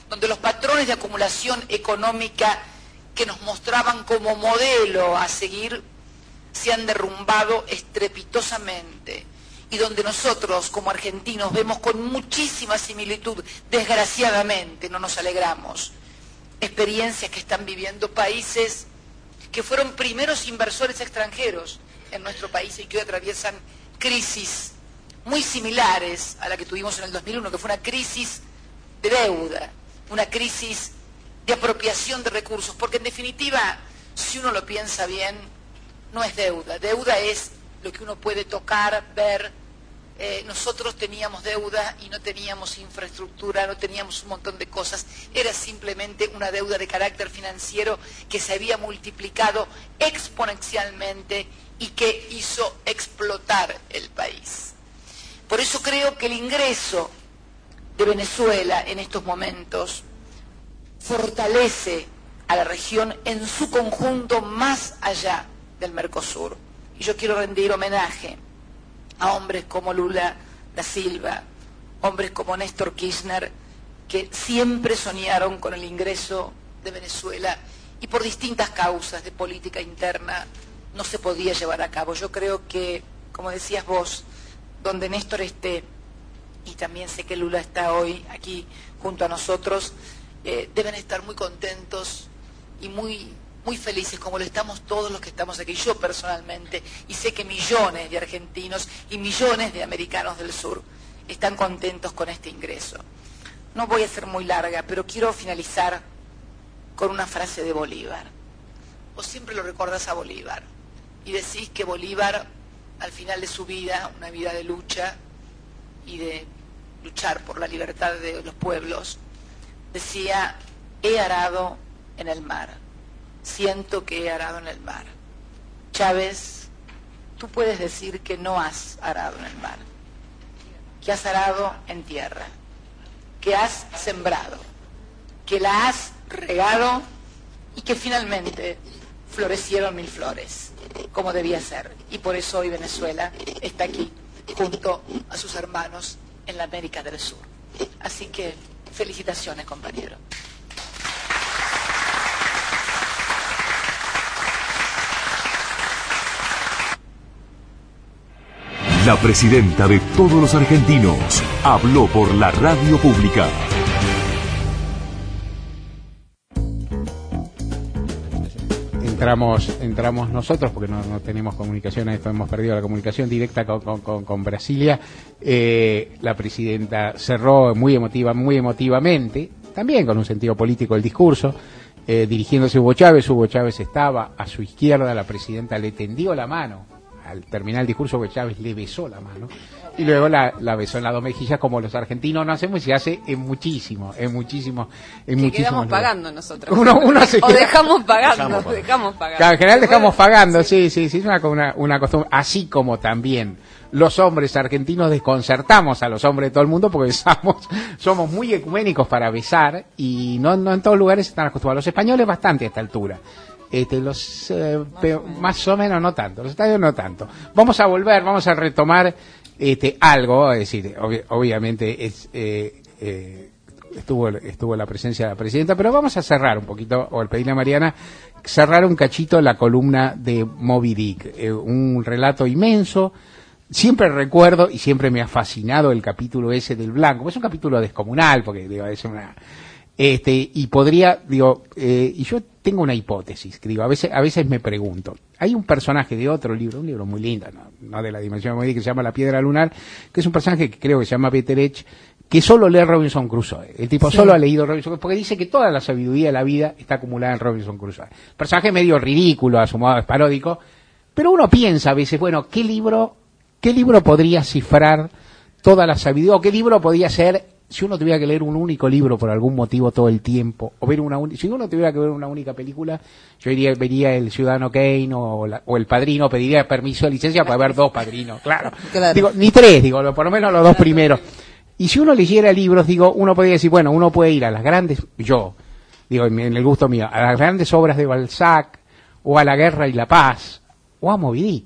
donde los patrones de acumulación económica que nos mostraban como modelo a seguir se han derrumbado estrepitosamente, y donde nosotros como argentinos vemos con muchísima similitud, desgraciadamente no nos alegramos, experiencias que están viviendo países que fueron primeros inversores extranjeros en nuestro país y que hoy atraviesan crisis muy similares a la que tuvimos en el dos mil uno, que fue una crisis de deuda, una crisis de apropiación de recursos, porque en definitiva, si uno lo piensa bien, no es deuda, deuda es lo que uno puede tocar, ver. Eh, nosotros teníamos deuda y no teníamos infraestructura, no teníamos un montón de cosas, era simplemente una deuda de carácter financiero que se había multiplicado exponencialmente y que hizo explotar el país. Por eso creo que el ingreso de Venezuela en estos momentos fortalece a la región en su conjunto más allá del Mercosur. Y yo quiero rendir homenaje a hombres como Lula da Silva, hombres como Néstor Kirchner, que siempre soñaron con el ingreso de Venezuela y por distintas causas de política interna no se podía llevar a cabo. Yo creo que, como decías vos, donde Néstor esté, y también sé que Lula está hoy aquí junto a nosotros, eh, deben estar muy contentos y muy muy felices, como lo estamos todos los que estamos aquí, yo personalmente, y sé que millones de argentinos y millones de americanos del sur están contentos con este ingreso. No voy a ser muy larga, pero quiero finalizar con una frase de Bolívar. Vos siempre lo recordás a Bolívar y decís que Bolívar, al final de su vida, una vida de lucha y de luchar por la libertad de los pueblos, decía: he arado en el mar, siento que he arado en el mar. Chávez, tú puedes decir que no has arado en el mar, que has arado en tierra, que has sembrado, que la has regado y que finalmente florecieron mil flores, como debía ser. Y por eso hoy Venezuela está aquí junto a sus hermanos en la América del Sur. Así que felicitaciones, compañero. La presidenta de todos los argentinos habló por la radio pública. Entramos, entramos nosotros porque no, no tenemos comunicación, hemos perdido la comunicación directa con, con, con, con Brasilia. Eh, la presidenta cerró muy emotiva, muy emotivamente, también con un sentido político el discurso, eh, dirigiéndose a Hugo Chávez. Hugo Chávez estaba a su izquierda, la presidenta le tendió la mano. Al terminar el discurso, Hugo Chávez le besó la mano y luego la, la besó en las dos mejillas, como los argentinos no hacemos, y se hace en muchísimo, en muchísimo, en que muchísimos quedamos lugares. Pagando nosotros. Uno, uno se o queda... dejamos pagando, dejamos pagando. dejamos pagando. Claro, en general dejamos pagando, sí, sí, sí, es una, una, una costumbre, así como también los hombres argentinos desconcertamos a los hombres de todo el mundo porque somos, somos muy ecuménicos para besar y no, no en todos lugares están acostumbrados. Los españoles bastante a esta altura. Este, los eh, pe- más o menos no tanto, los estadios no tanto. Vamos a volver, vamos a retomar este algo, es decir, ob- obviamente es, eh, eh, estuvo estuvo la presencia de la presidenta, pero vamos a cerrar un poquito, o al pedirle a Mariana cerrar un cachito la columna de Moby Dick, eh, un relato inmenso. Siempre recuerdo y siempre me ha fascinado el capítulo ese del blanco, es un capítulo descomunal porque digo, es una Este, y podría, digo, eh, y yo tengo una hipótesis, que digo, a veces, a veces me pregunto, hay un personaje de otro libro, un libro muy lindo, no, no de la dimensión de Moby Dick, que se llama La Piedra Lunar, que es un personaje que creo que se llama Peter Edge, que solo lee Robinson Crusoe. El tipo sí. solo ha leído Robinson Crusoe, porque dice que toda la sabiduría de la vida está acumulada en Robinson Crusoe. Personaje medio ridículo, a su modo es paródico, pero uno piensa a veces, bueno, ¿qué libro, qué libro podría cifrar toda la sabiduría, o qué libro podría ser, si uno tuviera que leer un único libro por algún motivo todo el tiempo, o ver una un... si uno tuviera que ver una única película, yo iría, vería El Ciudadano Kane o, la, o El Padrino, pediría permiso de licencia para ver dos Padrinos, claro. claro. Digo, ni tres, digo, por lo menos los dos primeros. Y si uno leyera libros, digo, uno podría decir, bueno, uno puede ir a las grandes, yo, digo, en, en el gusto mío, a las grandes obras de Balzac, o a La Guerra y la Paz, o a Moby Dick,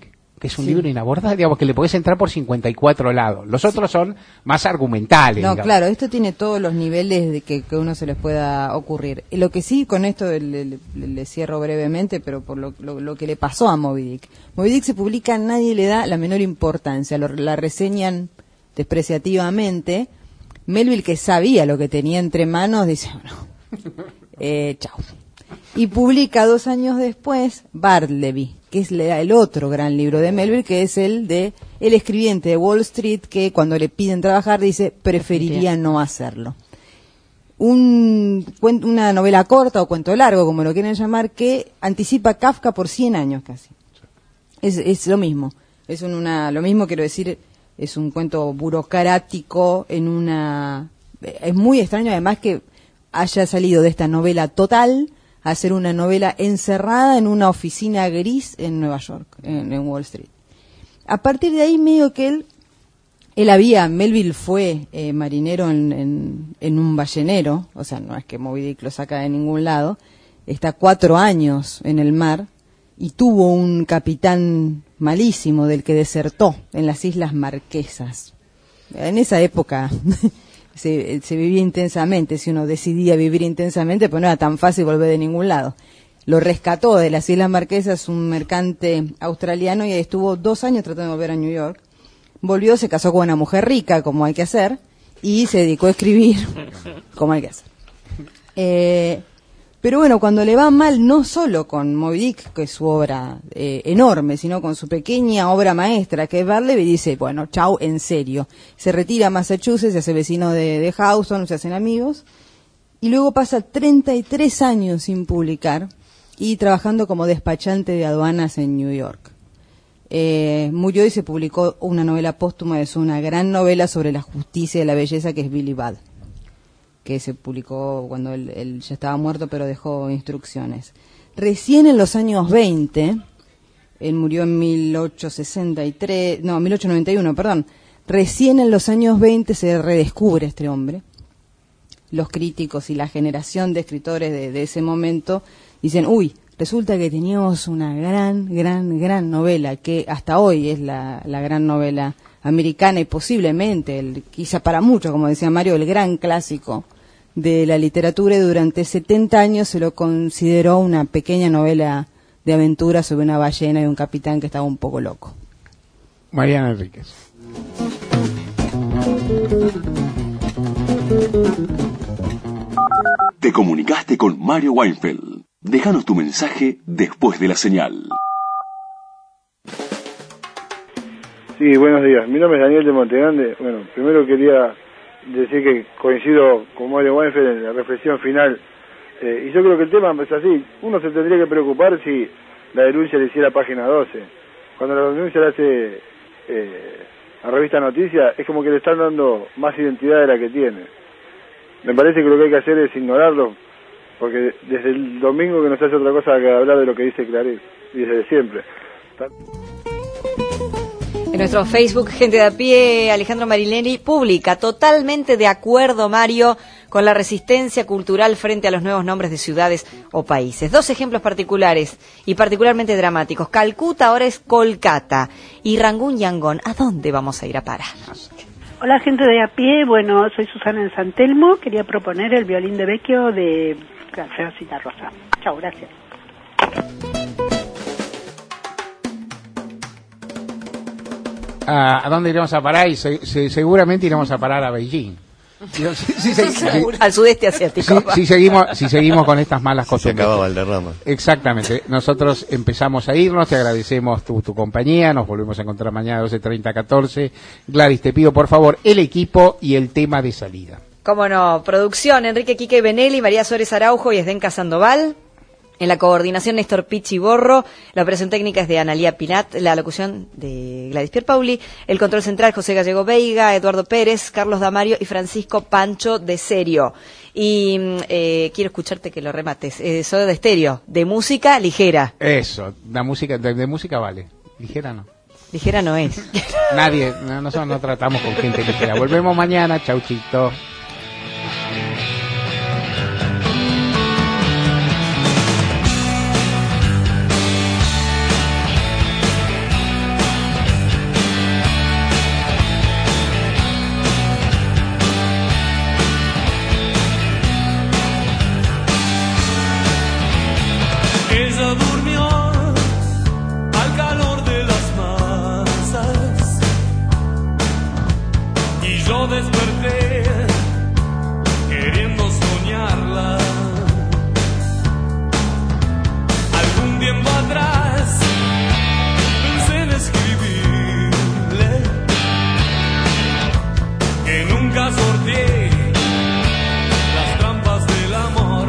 que es un Sí. libro inabordable, digamos que le podés entrar por cincuenta y cuatro lados. Los otros son más argumentales. No, digamos. claro, esto tiene todos los niveles de que, que uno se les pueda ocurrir. Lo que sí, con esto le, le- le- le cierro brevemente, pero por lo, lo- lo que le pasó a Moby Dick. Moby Dick se publica, nadie le da la menor importancia, lo- la reseñan despreciativamente. Melville, que sabía lo que tenía entre manos, dice, bueno, eh, chao. Y publica dos años después Bartleby, que es la- el otro gran libro de Melville, que es el de el escribiente de Wall Street, que cuando le piden trabajar dice preferiría no hacerlo. Un, cuen- una novela corta o cuento largo, como lo quieren llamar, que anticipa Kafka por cien años casi. Es, es lo mismo. Es un- una, lo mismo quiero decir, es un cuento burocrático en una... Es muy extraño además que haya salido de esta novela total a hacer una novela encerrada en una oficina gris en Nueva York, en, en Wall Street. A partir de ahí medio que él, él había, Melville fue eh, marinero en, en, en un ballenero, o sea, no es que Moby Dick lo saca de ningún lado, está cuatro años en el mar y tuvo un capitán malísimo del que desertó en las Islas Marquesas. En esa época se, se vivía intensamente, si uno decidía vivir intensamente, pues no era tan fácil volver de ningún lado. Lo rescató de las Islas Marquesas un mercante australiano y estuvo dos años tratando de volver a New York. Volvió, se casó con una mujer rica, como hay que hacer, y se dedicó a escribir, como hay que hacer. Eh, pero bueno, cuando le va mal, no solo con Moby Dick, que es su obra eh, enorme, sino con su pequeña obra maestra, que es Bartleby, dice, bueno, chau, en serio. Se retira a Massachusetts, se hace vecino de, de Houston, se hacen amigos, y luego pasa treinta y tres años sin publicar y trabajando como despachante de aduanas en New York. Eh, murió y se publicó una novela póstuma, es una gran novela sobre la justicia y la belleza, que es Billy Budd, que se publicó cuando él, él ya estaba muerto, pero dejó instrucciones. Recién en los años veinte, él murió en mil ochocientos sesenta y tres, no, mil ochocientos noventa y uno, perdón, recién en los años veinte se redescubre este hombre. Los críticos y la generación de escritores de, de ese momento dicen, uy, resulta que teníamos una gran, gran, gran novela, que hasta hoy es la, la gran novela americana y posiblemente, el, quizá para muchos, como decía Mario, el gran clásico de la literatura, y durante setenta años se lo consideró una pequeña novela de aventura sobre una ballena y un capitán que estaba un poco loco. Mariana Enríquez. Te comunicaste con Mario Weinfeld. Déjanos tu mensaje después de la señal. Sí, buenos días. Mi nombre es Daniel de Montegrande. Bueno, primero quería decir que coincido con Mario Weinfeld en la reflexión final. Eh, y yo creo que el tema es así. Uno se tendría que preocupar si la denuncia le hiciera Página doce. Cuando la denuncia la hace eh, a Revista Noticias, es como que le están dando más identidad de la que tiene. Me parece que lo que hay que hacer es ignorarlo, porque desde el domingo que no se hace otra cosa que hablar de lo que dice Clarín, y desde siempre. En nuestro Facebook, Gente de a Pie, Alejandro Marinelli publica totalmente de acuerdo, Mario, con la resistencia cultural frente a los nuevos nombres de ciudades o países. Dos ejemplos particulares y particularmente dramáticos. Calcuta ahora es Kolkata y Rangún Yangon. ¿A dónde vamos a ir a parar? Hola, gente de a pie. Bueno, soy Susana de San Telmo. Quería proponer el violín de Vecchio de Alfredo Citarrosa. Chao, gracias. ¿A, a dónde iremos a parar? Y se, se, seguramente iremos a parar a Beijing. Si, si, si, si, al sudeste asiático. Si, si seguimos, si seguimos con estas malas costumbres. Se acaba Valderrama. Exactamente. Nosotros empezamos a irnos, te agradecemos tu, tu compañía, nos volvemos a encontrar mañana doce treinta, catorce. Gladys, te pido por favor el equipo y el tema de salida. Cómo no, producción, Enrique Quique Benelli, María Suárez Araujo y Esdenca Sandoval. En la coordinación, Néstor Pichi Borro. La operación técnica es de Analía Pinat. La locución de Gladys Pierpauli. El control central, José Gallego Veiga, Eduardo Pérez, Carlos Damario y Francisco Pancho de Serio. Y eh, quiero escucharte que lo remates. Eh, Soda de Estéreo, de música ligera. Eso, la música, de, de música vale. Ligera no. Ligera no es. Nadie, no, nosotros no tratamos con gente ligera. Volvemos mañana. Chau, chito. Ella durmió al calor de las masas y yo desperté queriendo soñarla. Algún tiempo atrás pensé en escribirle que nunca sorteé las trampas del amor.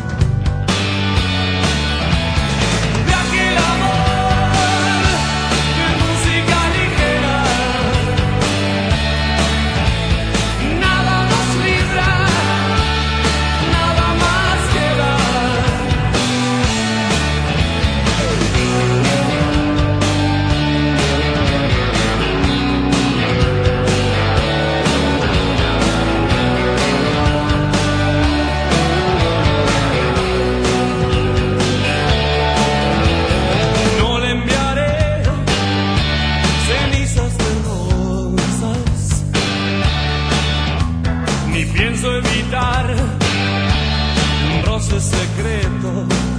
De aquel amor de música ligera, nada nos libra, nada más queda. No le enviaré cenizas de rosas, ni pienso evitar un roce secreto.